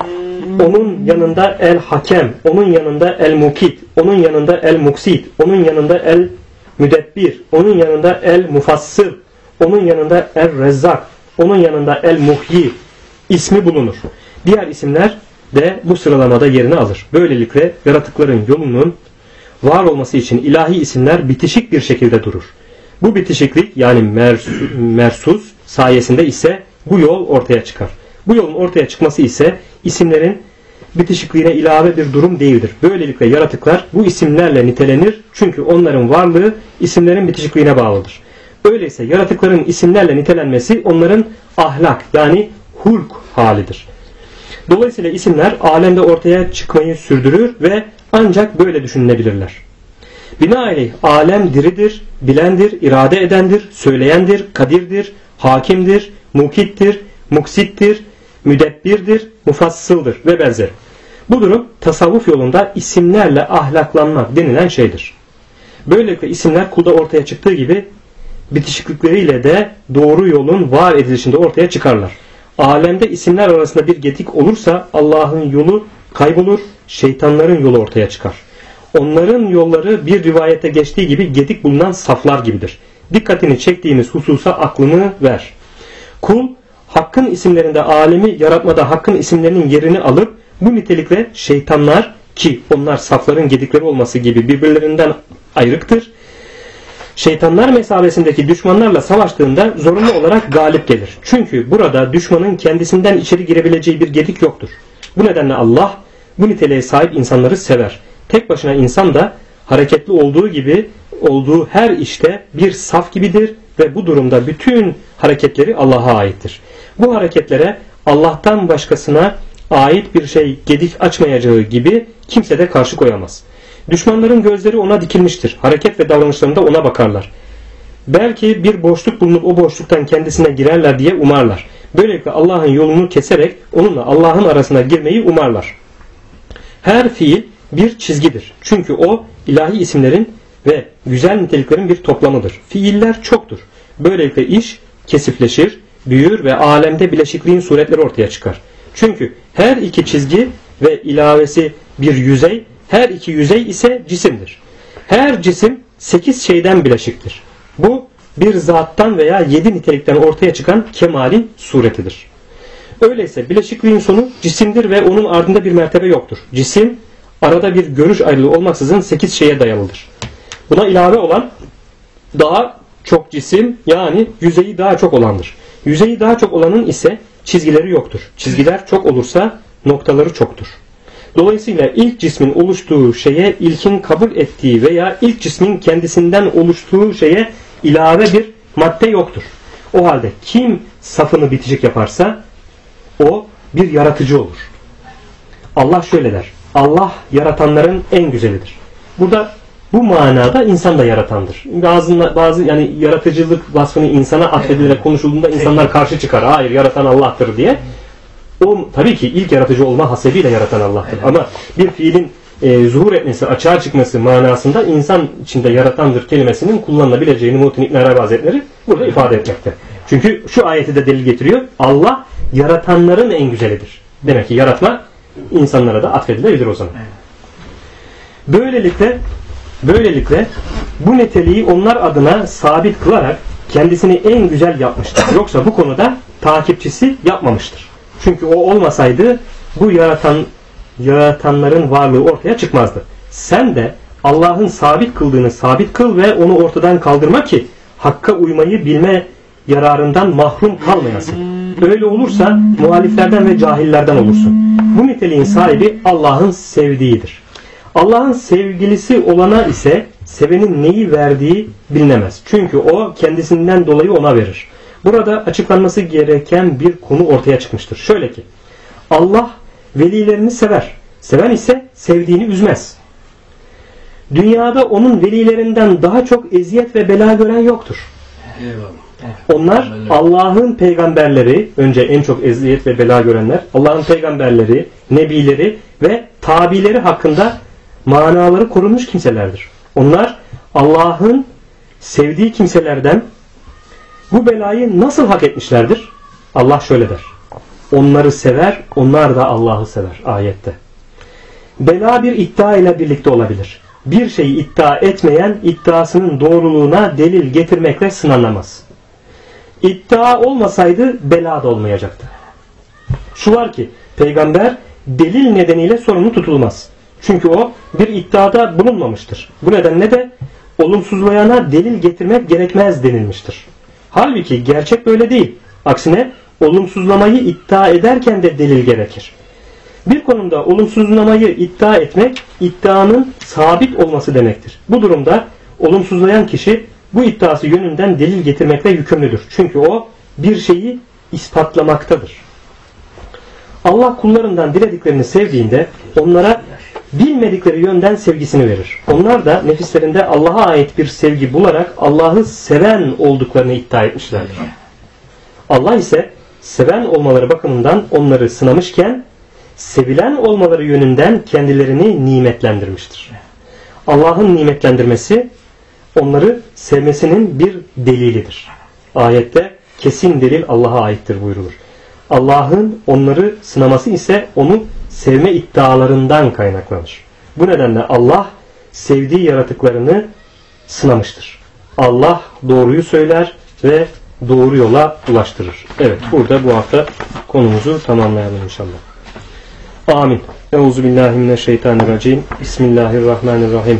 onun yanında El-Hakem, onun yanında El-Mukit, onun yanında El-Muksit, onun yanında El-Müdebbir, onun yanında El-Mufassır, onun yanında El-Rezzak, onun yanında El-Muhyi ismi bulunur. Diğer isimler de bu sıralamada yerini alır. Böylelikle yaratıkların yolunun var olması için ilahi isimler bitişik bir şekilde durur. Bu bitişiklik yani mersuz sayesinde ise bu yol ortaya çıkar. Bu yolun ortaya çıkması ise isimlerin bitişikliğine ilave bir durum değildir. Böylelikle yaratıklar bu isimlerle nitelenir çünkü onların varlığı isimlerin bitişikliğine bağlıdır. Öyleyse yaratıkların isimlerle nitelenmesi onların ahlak yani hulk halidir. Dolayısıyla isimler alemde ortaya çıkmayı sürdürür ve ancak böyle düşünülebilirler. Binaenaleyh alem diridir, bilendir, irade edendir, söyleyendir, kadirdir, hakimdir, mukittir, muksittir, müdebbirdir, mufassıldır ve benzer. Bu durum tasavvuf yolunda isimlerle ahlaklanmak denilen şeydir. Böylelikle isimler kulda ortaya çıktığı gibi bitişiklikleriyle de doğru yolun var edilişinde ortaya çıkarlar. Alemde isimler arasında bir gedik olursa Allah'ın yolu kaybolur, şeytanların yolu ortaya çıkar. Onların yolları bir rivayette geçtiği gibi gedik bulunan saflar gibidir. Dikkatini çektiğimiz hususa aklını ver. Kul, Hakk'ın isimlerinde alemi yaratmada Hakk'ın isimlerinin yerini alıp bu nitelikle şeytanlar ki onlar safların gedikleri olması gibi birbirlerinden ayrıktır. Şeytanlar mesabesindeki düşmanlarla savaştığında zorunlu olarak galip gelir. Çünkü burada düşmanın kendisinden içeri girebileceği bir gedik yoktur. Bu nedenle Allah bu niteliğe sahip insanları sever. Tek başına insan da hareketli olduğu her işte bir saf gibidir ve bu durumda bütün hareketleri Allah'a aittir. Bu hareketlere Allah'tan başkasına ait bir şey gedik açmayacağı gibi kimse de karşı koyamaz. Düşmanların gözleri ona dikilmiştir. Hareket ve davranışlarında ona bakarlar. Belki bir boşluk bulunup o boşluktan kendisine girerler diye umarlar. Böylelikle Allah'ın yolunu keserek onunla Allah'ın arasına girmeyi umarlar. Her fiil bir çizgidir. Çünkü o ilahi isimlerin ve güzel niteliklerin bir toplamıdır. Fiiller çoktur. Böylelikle iş kesifleşir, büyür ve alemde bileşikliğin suretleri ortaya çıkar. Çünkü her iki çizgi ve ilavesi bir yüzey, her iki yüzey ise cisimdir. Her cisim 8 şeyden bileşiktir. Bu bir zattan veya 7 nitelikten ortaya çıkan kemalin suretidir. Öyleyse bileşikliğin sonu cisimdir ve onun ardında bir mertebe yoktur. Cisim arada bir görüş ayrılığı olmaksızın 8 şeye dayalıdır. Buna ilave olan daha çok cisim, yani yüzeyi daha çok olandır. Yüzeyi daha çok olanın ise çizgileri yoktur. Çizgiler çok olursa noktaları çoktur. Dolayısıyla ilk cismin oluştuğu şeye ilkin kabul ettiği veya ilk cismin kendisinden oluştuğu şeye ilave bir madde yoktur. O halde kim safını bitişik yaparsa o bir yaratıcı olur. Allah şöyle der: Allah yaratanların en güzelidir. Burada bu manada insan da yaratandır. Bazı yani yaratıcılık vasfını insana atfedilerek konuşulduğunda insanlar karşı çıkar. Hayır, yaratan Allah'tır diye. O tabii ki ilk yaratıcı olma hasebiyle yaratan Allah'tır. Ama bir fiilin zuhur etmesi, açığa çıkması manasında insan içinde yaratandır kelimesinin kullanılabileceğini Muhittin İbn Arabi Hazretleri burada ifade etmekte. Çünkü şu ayeti de delil getiriyor. Allah yaratanların en güzelidir. Demek ki yaratma insanlara da atfedilebilir o zaman. Böylelikle bu niteliği onlar adına sabit kılarak kendisini en güzel yapmıştır. Yoksa bu konuda takipçisi yapmamıştır. Çünkü o olmasaydı bu yaratanların varlığı ortaya çıkmazdı. Sen de Allah'ın sabit kıldığını sabit kıl ve onu ortadan kaldırma ki hakka uymayı bilme yararından mahrum kalmayasın. Öyle olursa muhaliflerden ve cahillerden olursun. Bu niteliğin sahibi Allah'ın sevdiğidir. Allah'ın sevgilisi olana ise sevenin neyi verdiği bilinemez. Çünkü o kendisinden dolayı ona verir. Burada açıklanması gereken bir konu ortaya çıkmıştır. Şöyle ki, Allah velilerini sever. Seven ise sevdiğini üzmez. Dünyada onun velilerinden daha çok eziyet ve bela gören yoktur. Onlar Allah'ın peygamberleri, önce en çok eziyet ve bela görenler, Allah'ın peygamberleri, nebileri ve tabileri hakkında manaları korunmuş kimselerdir. Onlar Allah'ın sevdiği kimselerden bu belayı nasıl hak etmişlerdir? Allah şöyle der: onları sever, onlar da Allah'ı sever. Ayette. Bela bir iddia ile birlikte olabilir. Bir şeyi iddia etmeyen iddiasının doğruluğuna delil getirmekle sınanamaz. İddia olmasaydı bela da olmayacaktı. Şu var ki, peygamber delil nedeniyle sorumlu tutulmaz. Çünkü o bir iddiada bulunmamıştır. Bu nedenle de olumsuzlayana delil getirmek gerekmez denilmiştir. Halbuki gerçek böyle değil. Aksine olumsuzlamayı iddia ederken de delil gerekir. Bir konumda olumsuzlamayı iddia etmek, iddianın sabit olması demektir. Bu durumda olumsuzlayan kişi bu iddiası yönünden delil getirmekle yükümlüdür. Çünkü o bir şeyi ispatlamaktadır. Allah kullarından dilediklerini sevdiğinde onlara bilmedikleri yönden sevgisini verir. Onlar da nefislerinde Allah'a ait bir sevgi bularak Allah'ı seven olduklarını iddia etmişlerdir. Allah ise seven olmaları bakımından onları sınamışken sevilen olmaları yönünden kendilerini nimetlendirmiştir. Allah'ın nimetlendirmesi onları sevmesinin bir delilidir. Ayette kesin delil Allah'a aittir buyrulur. Allah'ın onları sınaması ise onu sevme iddialarından kaynaklanır. Bu nedenle Allah sevdiği yaratıklarını sınamıştır. Allah doğruyu söyler ve doğru yola ulaştırır. Evet, burada bu hafta konumuzu tamamlayalım inşallah. Amin. Euzubillahimineşşeytanirracim. Bismillahirrahmanirrahim.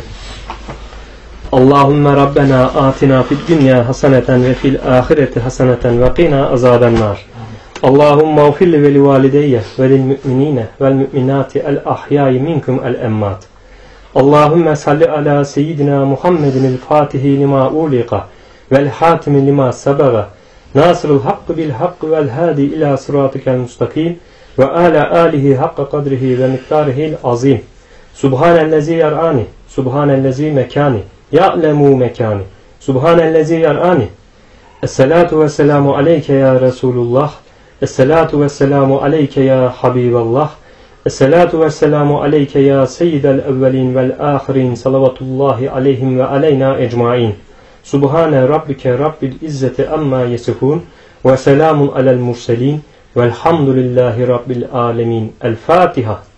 Allahümme Rabbena atina fid dünya haseneten ve fil ahireti haseneten ve qina azabennar. Allahümme ufilli ve li valideyye ve lil müminine vel müminati el ahyai minkum el emmat. Allahümme salli ala seyyidina Muhammedin el fatihi lima uliqa vel hatimi lima sabaga nasırul hakkı bil hakkı vel hadi ila sıratikel mustakim ve ala alihi hakka kadrihi ve miktarihil azim. Subhanellezi yar'ani, subhanellezi mekani, ya'lemu mekani, subhanellezi yar'ani. Esselatu ve selamu aleyke ya Resulullah Esselatu vesselamu aleyke ya Habiballah. Esselatu vesselamu aleyke ya seyyidel evvelin vel ahirin. Salavatullahi aleyhim ve aleyna ecmain. Subhane rabbike rabbil izzeti amma yesifun. Ve selamun alel murselin. Velhamdülillahi rabbil alemin. El Fatiha.